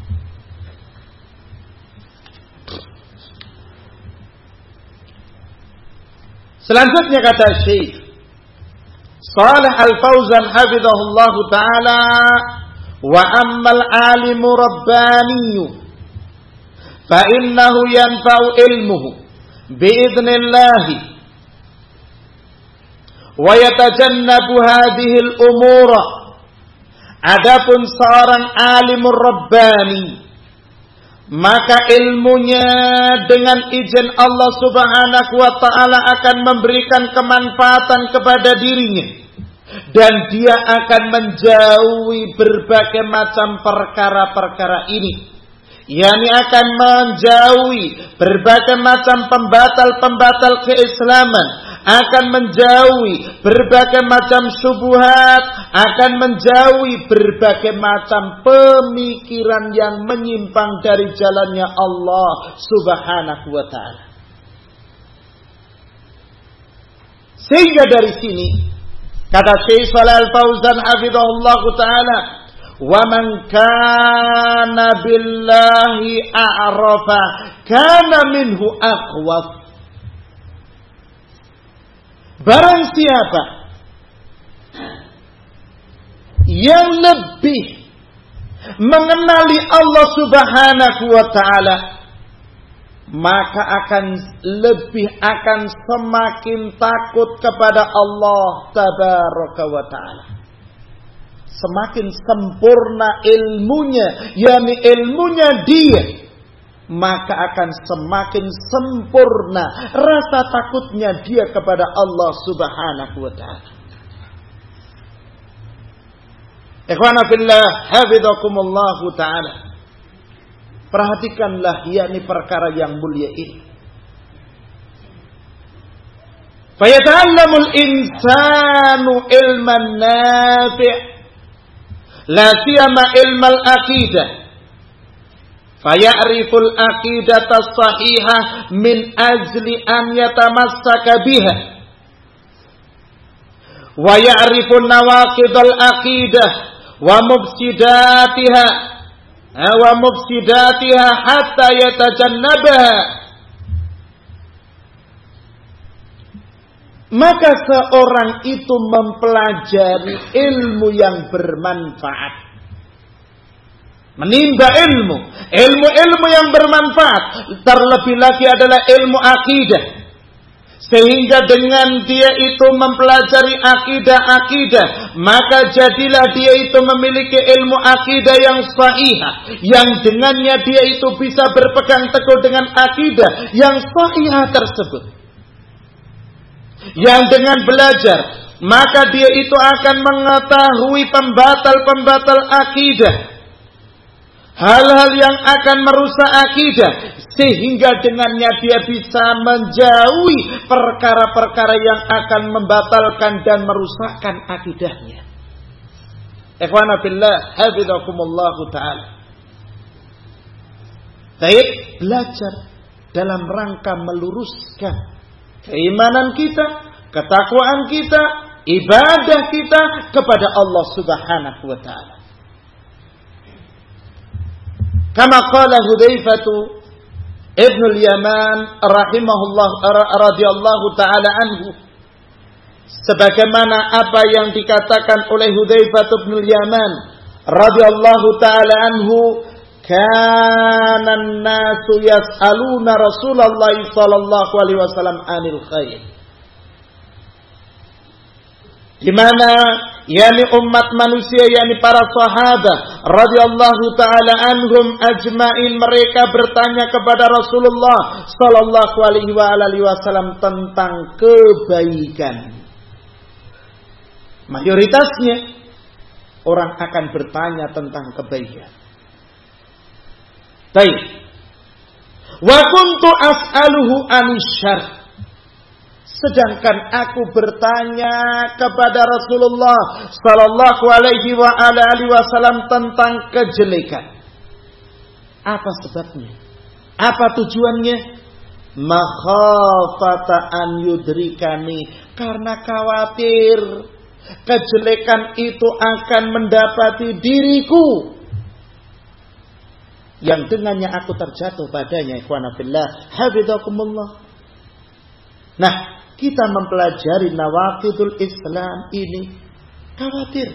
Selanjutnya kata Syekh Shalih Al-Fauzan hafizahullah ta'ala, wa ammal alimu rabbaniyu fa innahu yanfa'u ilmuhu bi'idnillahi wa yatajannabu hadhil umura. Adapun seorang alimur rabbani, maka ilmunya dengan izin Allah Subhanahu wa ta'ala akan memberikan kemanfaatan kepada dirinya, dan dia akan menjauhi berbagai macam perkara-perkara ini, yakni akan menjauhi berbagai macam pembatal-pembatal keislaman, akan menjauhi berbagai macam syubhat, akan menjauhi berbagai macam pemikiran yang menyimpang dari jalannya Allah Subhanahu wa ta'ala. Sehingga dari sini kata Syekh Shalih Al-Fauzan hafizahullah ta'ala, wa man kana billahi a'rafa kana minhu akhwaf. Barang siapa yang lebih mengenali Allah Subhanahu wa ta'ala, maka akan semakin takut kepada Allah Tabaraka wa ta'ala. Semakin sempurna ilmunya, yakni ilmunya dia, maka akan semakin sempurna rasa takutnya dia kepada Allah Subhanahu wa ta'ala. Ikhwana fillah hafizakumullahu ta'ala. Perhatikanlah yakni perkara yang mulia ini. Fayata'allamul insanu ilman nafi' la siyama ilmal aqidah. Faya'riful aqidata sahihah min ajli an yatamassaka biha. Wa ya'rifun nawaqidal aqidah wa mufsidatiha hatta yatajannabaha. Maka seorang itu mempelajari ilmu yang bermanfaat, menimba ilmu yang bermanfaat, terlebih lagi adalah ilmu akidah, Sehingga dengan dia itu mempelajari akidah-akidah, maka jadilah dia itu memiliki ilmu akidah yang sahihah, yang dengannya dia itu bisa berpegang teguh dengan akidah yang sahihah tersebut. Yang dengan belajar, maka dia itu akan mengetahui pembatal-pembatal akidah, hal-hal yang akan merusak akidah, sehingga dengannya dia bisa menjauhi perkara-perkara yang akan membatalkan dan merusakkan akidahnya. Ikhwana fillah, hafizakumullah ta'ala. Baik, belajar dalam rangka meluruskan keimanan kita, ketakwaan kita, ibadah kita kepada Allah Subhanahu wa ta'ala. Kama qala Hudzaifah Ibn al-Yaman rahimahullah radhiyallahu ta'ala anhu, sebagaimana apa yang dikatakan oleh Hudzaifah bin al-Yaman radhiyallahu ta'ala anhu, kana an-nasu yas'aluna Rasulullah sallallahu alaihi wasallam 'anil khair. Di mana yakni umat manusia, yakni para sahabat radhiyallahu taala anhum ajmain, mereka bertanya kepada Rasulullah sallallahu alaihi wasallam tentang kebaikan. Mayoritasnya orang akan bertanya tentang kebaikan. Baik. Wa kuntu as'aluhu anisyarr. Sedangkan aku bertanya kepada Rasulullah sallallahu alaihi wasallam tentang kejelekan. Apa sebabnya? Apa tujuannya? Makhafata an yudrikani, karena khawatir kejelekan itu akan mendapati diriku, yang dengannya aku terjatuh padanya. Ikhwana fillah, hafizakumullah. Nah, kita mempelajari nawaqidul Islam ini khawatir,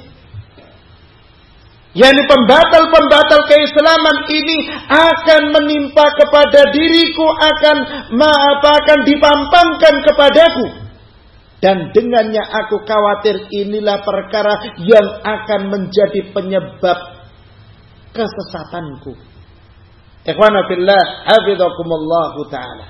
yakni pembatal-pembatal keislaman ini akan menimpa kepada diriku, akan dipampangkan kepadaku, dan dengannya aku khawatir inilah perkara yang akan menjadi penyebab kesesatanku. Ikhwana fillah, hafizakumullah ta'ala.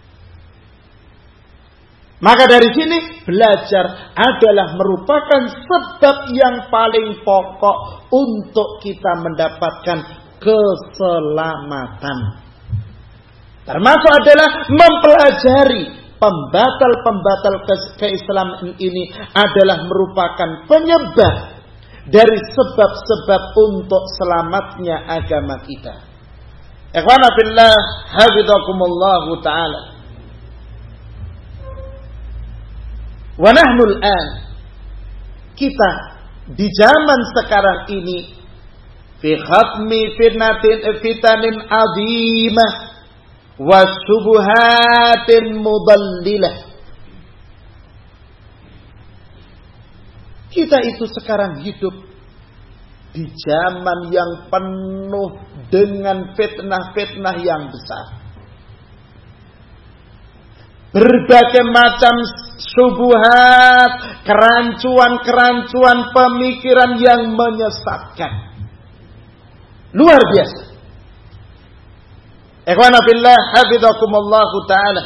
Maka dari sini belajar adalah merupakan sebab yang paling pokok untuk kita mendapatkan keselamatan. Termasuk adalah mempelajari pembatal-pembatal keislaman ini adalah merupakan penyebab dari sebab-sebab untuk selamatnya agama kita. Ikhwana fillah, hafizakumullah ta'ala. Wa nahnu al-an, kita di zaman sekarang ini fi khatmi fitanin azimah wa syubuhatin mudallilah. Kita itu sekarang hidup di zaman yang penuh dengan fitnah-fitnah yang besar. Berbagai macam syubhat, kerancuan-kerancuan pemikiran yang menyesatkan. Luar biasa. Ikhwana fillah, hafizakumullah ta'ala.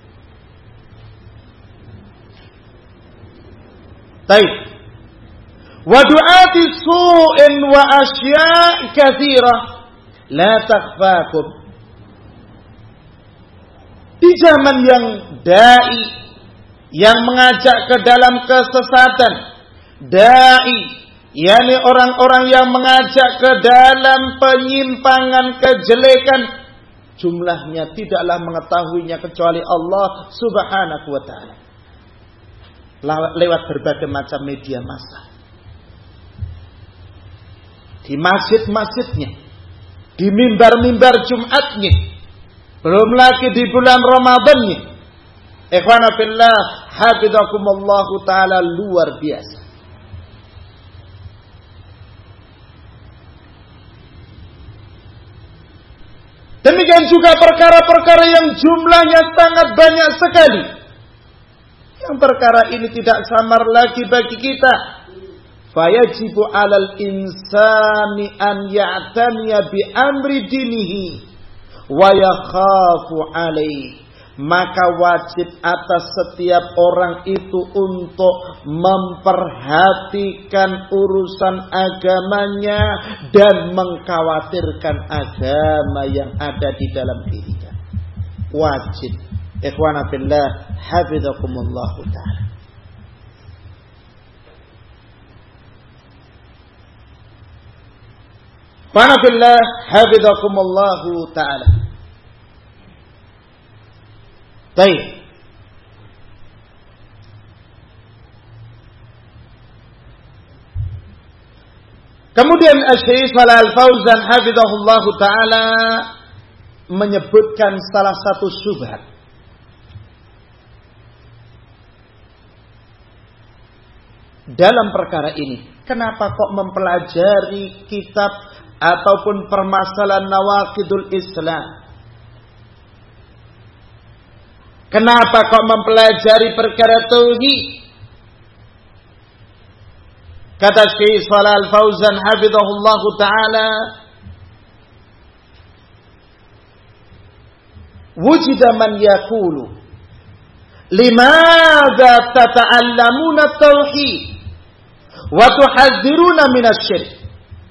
Baik. Wa du'ati su'in wa asya' katsira la takhfakum. Di zaman yang dai, yang mengajak ke dalam kesesatan, dai, yakni orang-orang yang mengajak ke dalam penyimpangan kejelekan, jumlahnya tidaklah mengetahuinya kecuali Allah Subhanahu wa ta'ala. Lewat berbagai macam media massa, di masjid-masjidnya, di mimbar-mimbar Jumatnya, belum lagi di bulan Ramadannya. Ikhwana fillah, hafizakumullah ta'ala, luar biasa. Demikian juga perkara-perkara yang jumlahnya sangat banyak sekali, perkara ini tidak samar lagi bagi kita, fayajibu 'alal insani an ya'taniya bi amri dinihi wa yakhafu 'alaihi. Maka wajib atas setiap orang itu untuk memperhatikan urusan agamanya dan mengkhawatirkan agama yang ada di dalam dirinya. Wajib. Ikhwana fillah, hafizakumullah ta'ala. Ikhwana fillah, hafizakumullah ta'ala. Baik. Kemudian Asy-Syaikh Shalal Fauzan hafizahullahu taala menyebutkan salah satu syubhat dalam perkara ini. Kenapa kok mempelajari kitab ataupun permasalahan nawaqidul Islam? Kenapa kok mempelajari perkara tauhid? Kata Syekh Shalal Fauzan hafizahullahu taala, wujida man yaqulu limadza tata'allamuna at-tauhid wa tuhadziruna minasy-syirk.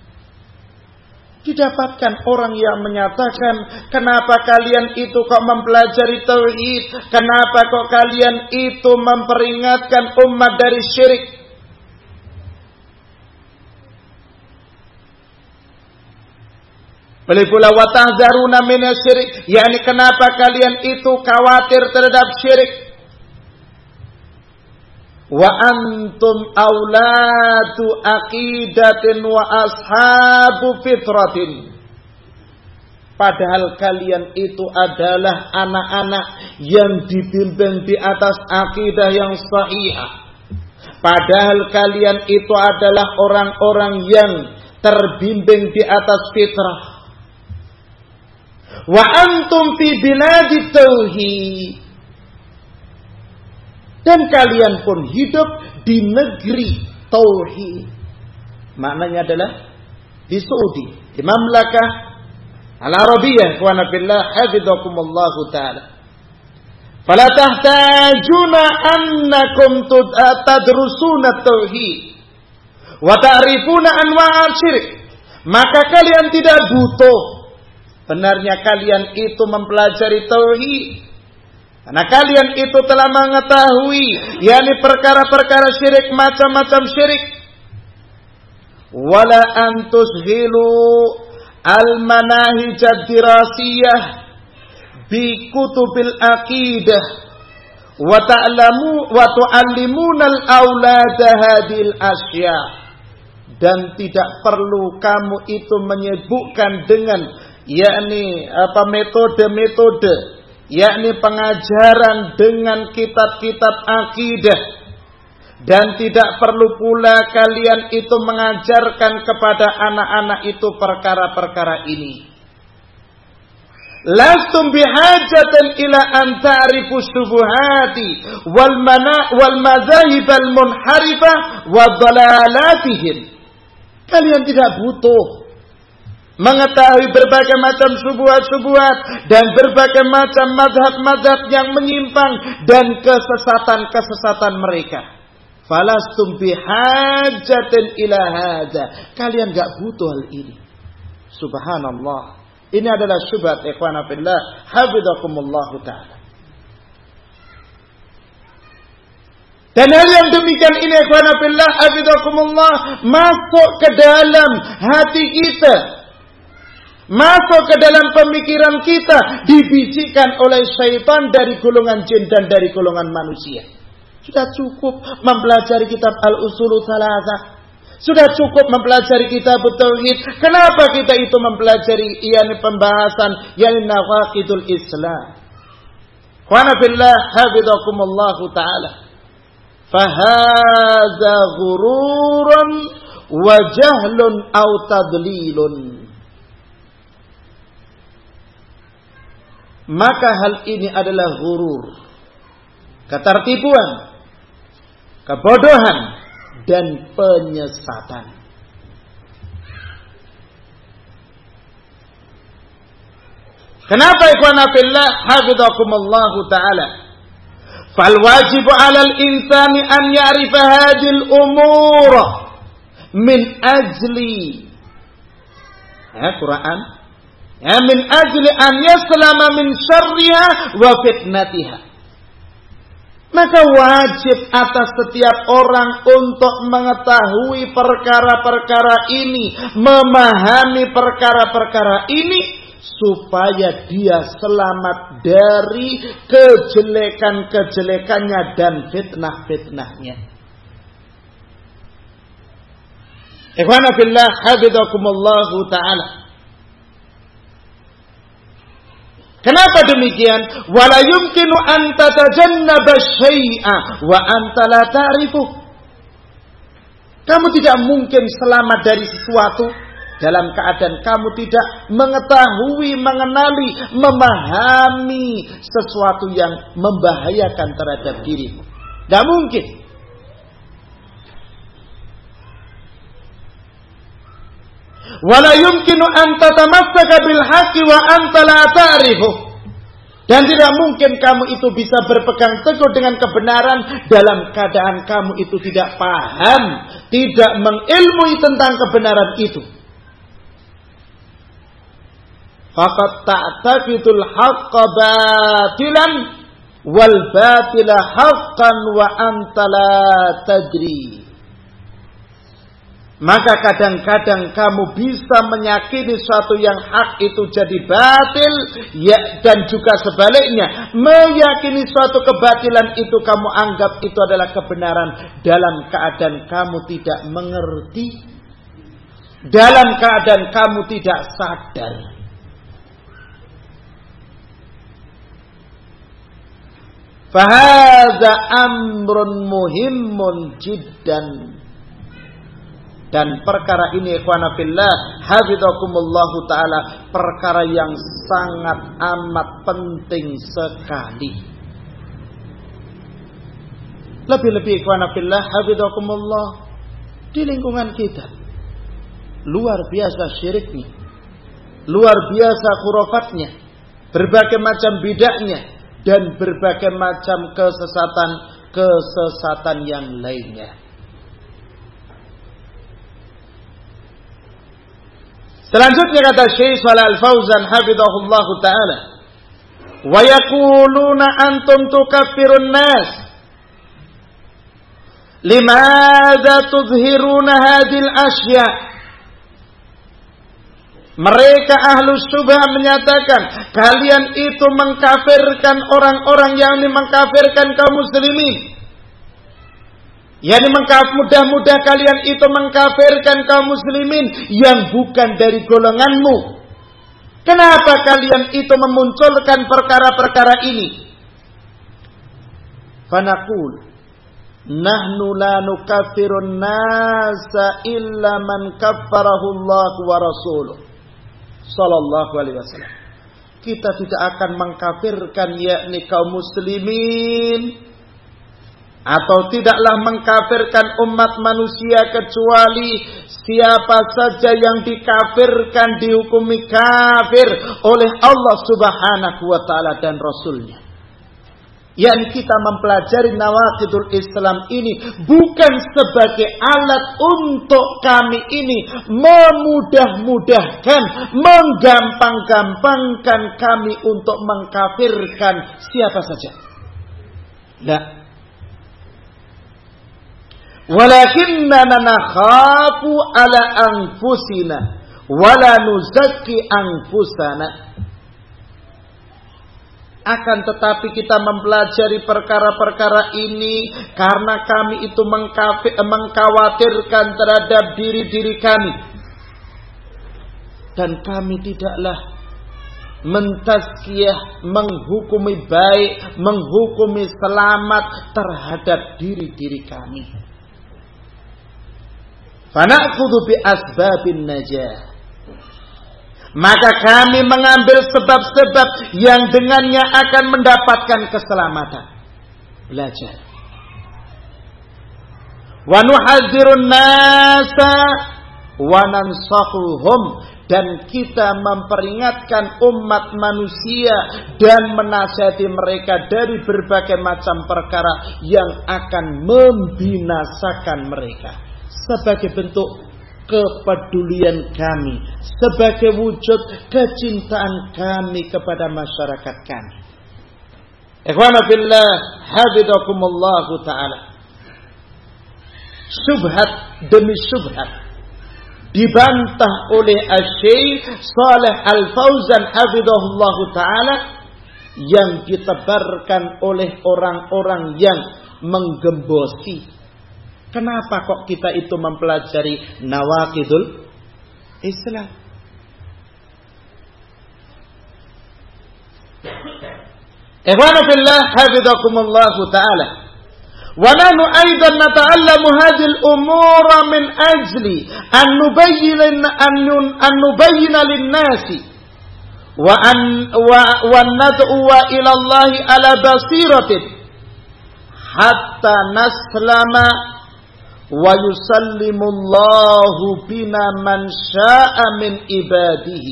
Didapatkan orang yang menyatakan, kenapa kalian itu kok mempelajari tauhid? Kenapa kok kalian itu memperingatkan umat dari syirik? Beli pula wa tahdzaruna minasy-syirik, yakni kenapa kalian itu khawatir terhadap syirik? Wa antum auladu aqidatin wa ashabu fitratin. Padahal kalian itu adalah anak-anak yang dibimbing di atas akidah yang sahihah. Padahal kalian itu adalah orang-orang yang terbimbing di atas fitrah. Wa antum fi biladi tauhid. Dan kalian pun hidup di negeri tauhid. Maknanya adalah di Saudi, di Mamlakah Al-Arabiyah, wa nabillah hafizakumullah taala. Fala tahtajuna annakum tadrusuna tauhid wa ta'rifuna anwa' syirik. Maka kalian tidak butuh benarnya kalian itu mempelajari tauhid. Karena kalian itu telah mengetahui, yakni perkara-perkara syirik, macam-macam syirik. Wala antushilu al-manahij ad-dirasiyah bi kutubil aqidah wa ta'lamu wa tu'allimuna al-aulad hadhil asya. Dan tidak perlu kamu itu menyebutkan dengan yakni metode-metode, yakni pengajaran dengan kitab-kitab akidah. Dan tidak perlu pula kalian itu mengajarkan kepada anak-anak itu perkara-perkara ini. Lastum bihajatin ila an ta'rifu syubuhati wal madzahib al munharifah wa dhalalatihim. Kalian tidak butuh mengetahui berbagai macam syubhat-syubhat dan berbagai macam mazhab-mazhab yang menyimpang dan kesesatan-kesesatan mereka. Falastum bihajatin ila hadza. Kalian enggak butuh hal ini. Subhanallah. Ini adalah syubhat ikhwana fillah, hafizakumullah taala. Dan hal yang demikian ini ikhwana fillah, hafizakumullah, masuk ke dalam hati kita, masuk ke dalam pemikiran kita, dibisikkan oleh syaitan dari golongan jin dan dari golongan manusia. Sudah cukup mempelajari kitab Al-Ushul Tsalatsah. Sudah cukup mempelajari kitab Tauhid. Kenapa kita itu mempelajari yakni pembahasan yakni nawaqidul Islam? Wa fillah hafizakumullah taala. Fahadza ghururun wa jahlun aw tadlilun. Maka hal ini adalah ghurur, ketertipuan, kebodohan, dan penyesatan. Kenapa ikhwana fillah hafizakumullahu ta'ala? Fal wajibu 'alal insani an ya'rifa hadhil umur min ajli Quran min ajli an yaslama min syarriha wa fitnatiha. Maka wajib atas setiap orang untuk mengetahui perkara-perkara ini, memahami perkara-perkara ini, supaya dia selamat dari kejelekan-kejelekannya dan fitnah-fitnahnya. Ikhwana fillah hafizakumullahu ta'ala. Kenapa demikian? Wala yumkinu an tatajannaba syai'a wa anta la ta'rifuh. Kamu tidak mungkin selamat dari sesuatu dalam keadaan kamu tidak mengetahui, mengenali, memahami sesuatu yang membahayakan terhadap dirimu. Tidak mungkin. Wala yumkinu an tatamassaka bil haqqi wa anta la ta'rifuh. Dan tidak mungkin kamu itu bisa berpegang teguh dengan kebenaran dalam keadaan kamu itu tidak paham, tidak mengilmui tentang kebenaran itu. Faqad ta'taqidul haqqa batilan wal batila haqqan wa anta la tadri. Maka kadang-kadang kamu bisa meyakini suatu yang hak itu jadi batil, ya, dan juga sebaliknya, meyakini suatu kebatilan itu kamu anggap itu adalah kebenaran dalam keadaan kamu tidak mengerti, dalam keadaan kamu tidak sadar. Fahadza amrun muhimmun jiddan. Dan perkara ini ikhwana fillah hafizakumullahu ta'ala, perkara yang sangat amat penting sekali. Lebih-lebih ikhwana fillah hafizakumullah, di lingkungan kita luar biasa syiriknya, luar biasa khurafatnya, berbagai macam bid'ahnya, dan berbagai macam kesesatan yang lainnya. Selanjutnya kata Syekh Shalal Fauzan hafizahullah taala, wa yaquluna antum tukaffirun nas, limadza tuzhiruna hadhil asya. Mereka ahlus syubhah menyatakan kalian itu mengkafirkan orang-orang yang mengkafirkan kaum muslimin. Yani mudah-mudah kalian itu mengkafirkan kaum muslimin yang bukan dari golonganmu. Kenapa kalian itu memunculkan perkara-perkara ini? Fanaqul nahnu la nukaffirun nasa illa man kaffarahu Allah wa rasuluh sallallahu alaihi wasallam. Kita tidak akan mengkafirkan yakni kaum muslimin, atau tidaklah mengkafirkan umat manusia kecuali siapa saja yang dikafirkan dihukumi kafir oleh Allah Subhanahu wa taala dan Rasulnya. Yang kita mempelajari nawaqidul Islam ini bukan sebagai alat untuk kami ini memudah-mudahkan, menggampang-gampangkan kami untuk mengkafirkan siapa saja. Nah, walakinnana nakhafu ala anfusina wala nuzakki anfusana. Akan tetapi kita mempelajari perkara-perkara ini karena kami itu mengkhawatirkan terhadap diri-diri kami, dan kami tidaklah mentazkiyah, menghukumi baik, menghukumi selamat terhadap diri-diri kami. Fana'khudhu bi asbabin najah. Maka kami mengambil sebab-sebab yang dengannya akan mendapatkan keselamatan. Belajar. Wa nuhadzirun nasa wa nansahuhum, dan kita memperingatkan umat manusia dan menasihati mereka dari berbagai macam perkara yang akan membinasakan mereka, sebagai bentuk kepedulian kami, sebagai wujud kecintaan kami kepada masyarakat kami. Ikhwana fillah, hafizakumullah taala. Syubhat demi syubhat dibantah oleh Asy-Syaikh Shalih Al-Fauzan hafizahullah taala, yang ditebarkan oleh orang-orang yang menggembosi. Kenapa kok kita itu mempelajari nawaqidul Islam? Ikhwana fillah, hafizakumullah taala. ونحن أيضا نتعلم هذه الأمور من أجل أن نبين للناس وأن ندعو إلى الله على بصيرة حتى نسلم ويسلم الله بنا من شاء من عباده.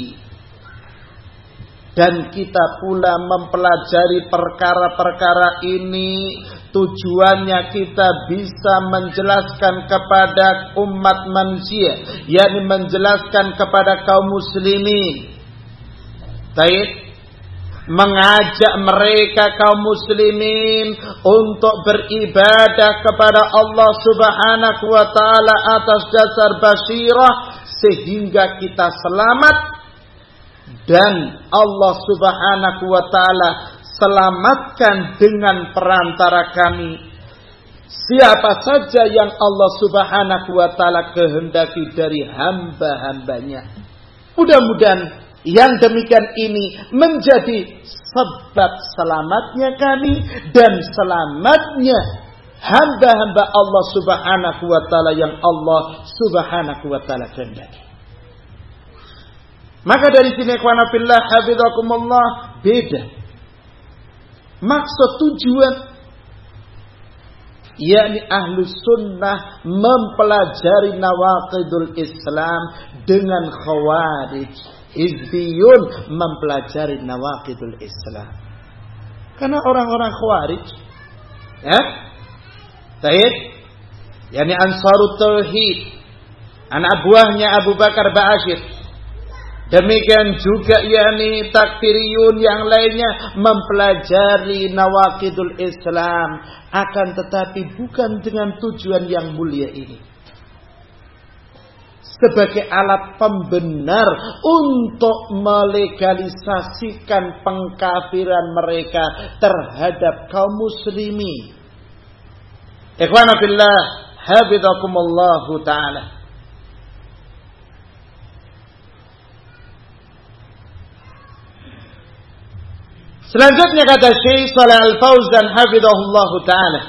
Dan kita pula mempelajari perkara-perkara ini tujuannya kita bisa menjelaskan kepada umat manusia, yakni menjelaskan kepada kaum muslimin. Baik, mengajak mereka kaum muslimin untuk beribadah kepada Allah Subhanahu wa taala atas dasar basirah, sehingga kita selamat dan Allah Subhanahu wa taala selamatkan dengan perantara kami siapa saja yang Allah Subhanahu wa taala kehendaki dari hamba-hambanya. Mudah-mudahan yang demikian ini menjadi sebab selamatnya kami dan selamatnya hamba-hamba Allah Subhanahu wa taala yang Allah Subhanahu wa taala kehendaki. Maka dari sini ikhwana fillah hafizakumullah, beda maksud tujuan, yakni ahlu sunnah mempelajari nawaqidul Islam dengan khawarij. Hizbiyun mempelajari nawaqidul Islam. Karena orang-orang khawarij, ya, baik, yakni Ansarut Tauhid, anak buahnya Abu Bakar Ba'asyir. Demikian juga yakni takfiriyun yang lainnya mempelajari nawaqidul Islam, akan tetapi bukan dengan tujuan yang mulia ini. Sebagai alat pembenar untuk melegalisasikan pengkafiran mereka terhadap kaum muslimin. Ikhwana fillah, hafizakumullahu ta'ala. Selanjutnya kata Syekh Shalih Al-Fauzan hafizahullahu taala,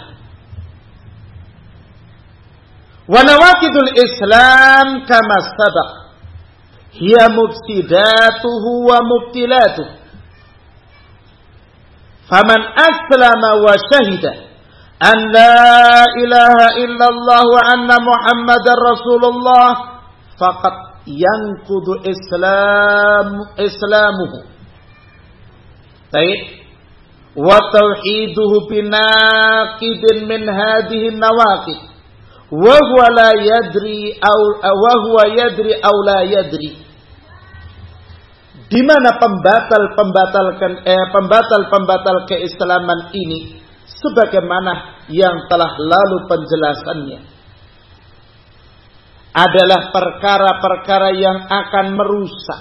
wa nawaqidul Islam kama sabaq hiya mufsidatuhu wa mubtilatuhu, faman aslama wa shahida an la ilaha illallah wa anna Muhammadar Rasulullah faqad yanqudu islamuhu. Baik, wa tauhiduhu binaqidin min hadhihi nawaqid wa huwa la yadri aw la yadri. Di mana pembatal keislaman ini sebagaimana yang telah lalu penjelasannya adalah perkara-perkara yang akan merusak.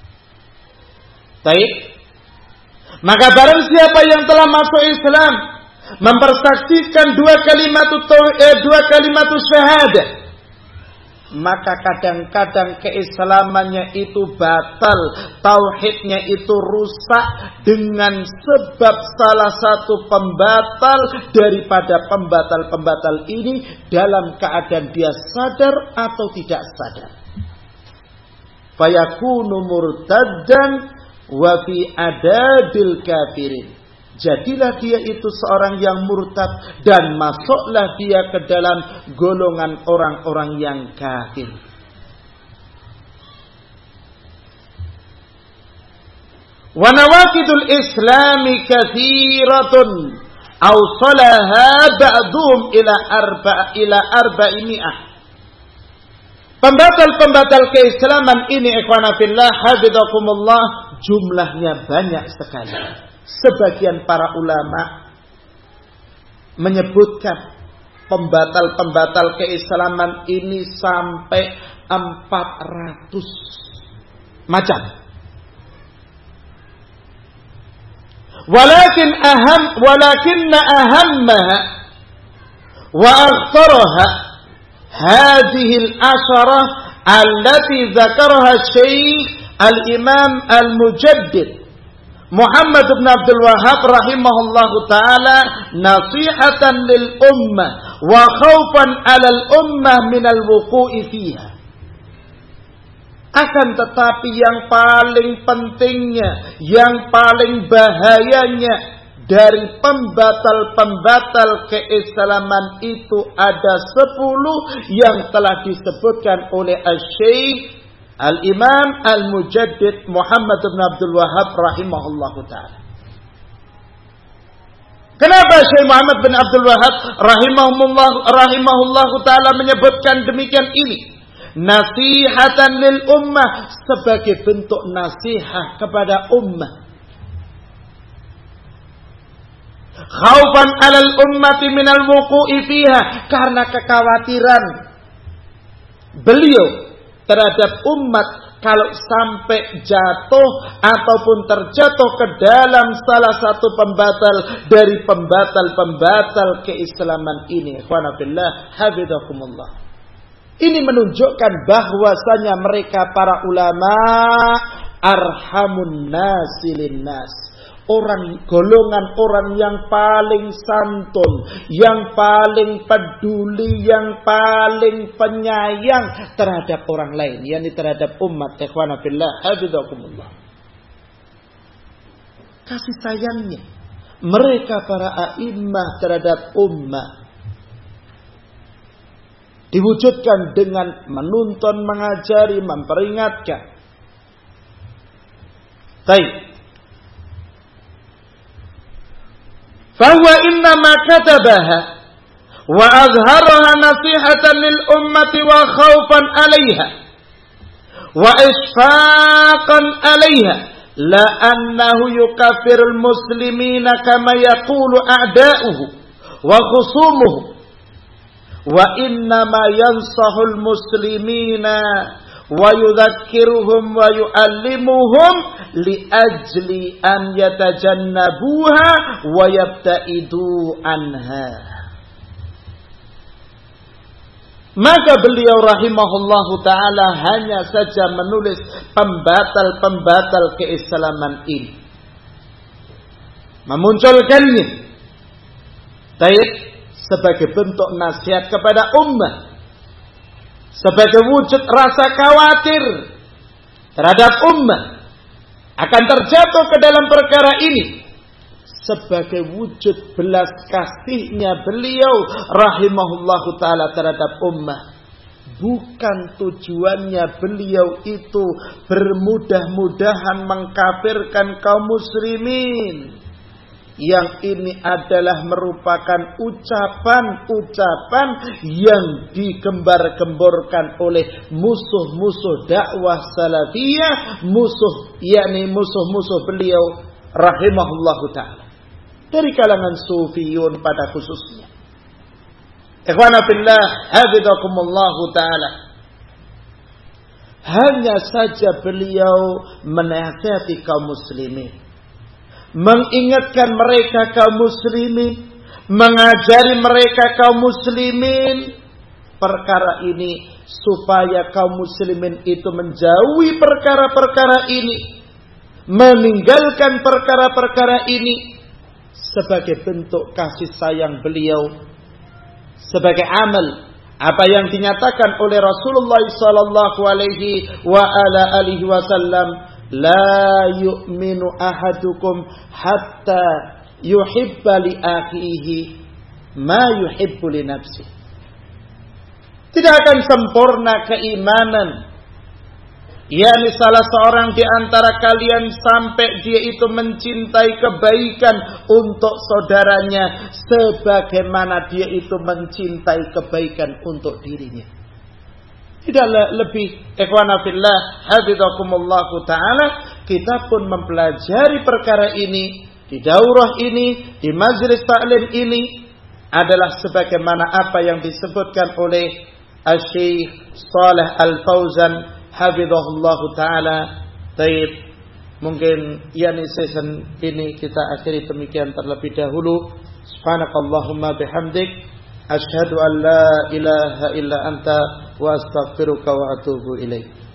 Baik, maka barang siapa yang telah masuk Islam mempersaksikan dua kalimat syahadah, maka kadang-kadang keislamannya itu batal, tauhidnya itu rusak dengan sebab salah satu pembatal daripada pembatal-pembatal ini dalam keadaan dia sadar atau tidak sadar. Fayakunu murtaddan wa fi adabil kafirin. jadilah dia itu seorang yang murtad dan masuklah dia ke dalam golongan orang-orang yang kafir. Wa nawaqidul islami katsiratun awsalaha ba'dhum ila arba'imi'ah. Pembatal-pembatal keislaman ini ikhwana fillah hafizakumullah jumlahnya banyak sekali. Sebagian para ulama menyebutkan pembatal-pembatal keislaman ini sampai 400 macam. Walakinna ahammaha wa aktharaha hadhihi al-asharah allati dzakaraha Syekh al-Imam al-Mujaddid Muhammad bin Abdul Wahhab rahimahullahu taala nasihatan lil ummah wa khaufan 'alal ummah min al-wuqu'i fiha. Akan tetapi yang paling pentingnya, yang paling bahayanya dari pembatal-pembatal keislaman itu ada 10 yang telah disebutkan oleh Syekh Al-Imam Al-Mujaddid Muhammad bin Abdul Wahhab rahimahullahu ta'ala. Kenapa Syekh Muhammad bin Abdul Wahhab rahimahullahu ta'ala menyebutkan demikian ini? Nasihatan lil ummah, sebagai bentuk nasihat kepada ummah. Khaufan 'alal ummati minal wuqu'i fiha, karena kekhawatiran beliau terhadap umat kalau sampai jatuh ataupun terjatuh ke dalam salah satu pembatal dari pembatal-pembatal keislaman ini. Ikhwana fillah hafizakumullah. Ini menunjukkan bahwasanya mereka para ulama arhamun nasi linnas. Golongan orang yang paling santun, yang paling peduli, yang paling penyayang terhadap orang lain, yakni terhadap umat. Ikhwana fillah hafizakumullah. Kasih sayangnya mereka para a'immah terhadap ummah diwujudkan dengan menuntun, mengajari, memperingatkan. Baik. Fahuwa innama katabaha wa azharaha nasihatan lil ummati wa khawfan 'alayha wa isfaqan 'alayha la annahu yukaffirul muslimina kama yaqulu a'da'uhu wa khusumuhu wa innama yansahul muslimina wa yudhakkiruhum wa yu'allimuhum li ajli an yatajannabuha wa yabta'idu anha. Maka beliau rahimahullahu ta'ala hanya saja menulis pembatal-pembatal keislaman ini, memunculkannya baik sebagai bentuk nasihat kepada ummah, sebagai wujud rasa khawatir terhadap ummah akan terjatuh ke dalam perkara ini, sebagai wujud belas kasihnya beliau rahimahullahu ta'ala terhadap ummah. Bukan tujuannya beliau itu bermudah-mudahan mengkafirkan kaum muslimin. Yang ini adalah merupakan ucapan-ucapan yang digembar-gemborkan oleh musuh-musuh dakwah salafiyah, yakni musuh-musuh beliau rahimahullahu ta'ala, dari kalangan sufiyun pada khususnya. Ikhwana fillah hafizakumullahu ta'ala. Hanya saja beliau menasihati kaum muslimin, mengingatkan mereka kaum muslimin, mengajari mereka kaum muslimin perkara ini, supaya kaum muslimin itu menjauhi perkara-perkara ini, meninggalkan perkara-perkara ini, sebagai bentuk kasih sayang beliau, sebagai amal apa yang dinyatakan oleh Rasulullah sallallahu alaihi wa ala alihi wasallam, la yu'minu ahadukum hatta yuhibba li akhihi ma yuhibbu li nafsi. Tidak akan sempurna keimanan, yakni salah seorang di antara kalian sampai dia itu mencintai kebaikan untuk saudaranya sebagaimana dia itu mencintai kebaikan untuk dirinya. Tidaklah lebih, ikhwana fillah, hafizakumullah ta'ala, kita pun mempelajari perkara ini di daurah ini, di majlis taklim ini adalah sebagaimana apa yang disebutkan oleh Asy-Syaikh Shalih Al-Fauzan hafizahullah ta'ala. Baik, mungkin yani season ini kita akhiri demikian terlebih dahulu. Subhanakallahumma bihamdik, asyhadu an la ilaha illa anta wa astaghfiruka wa atubu ilaik.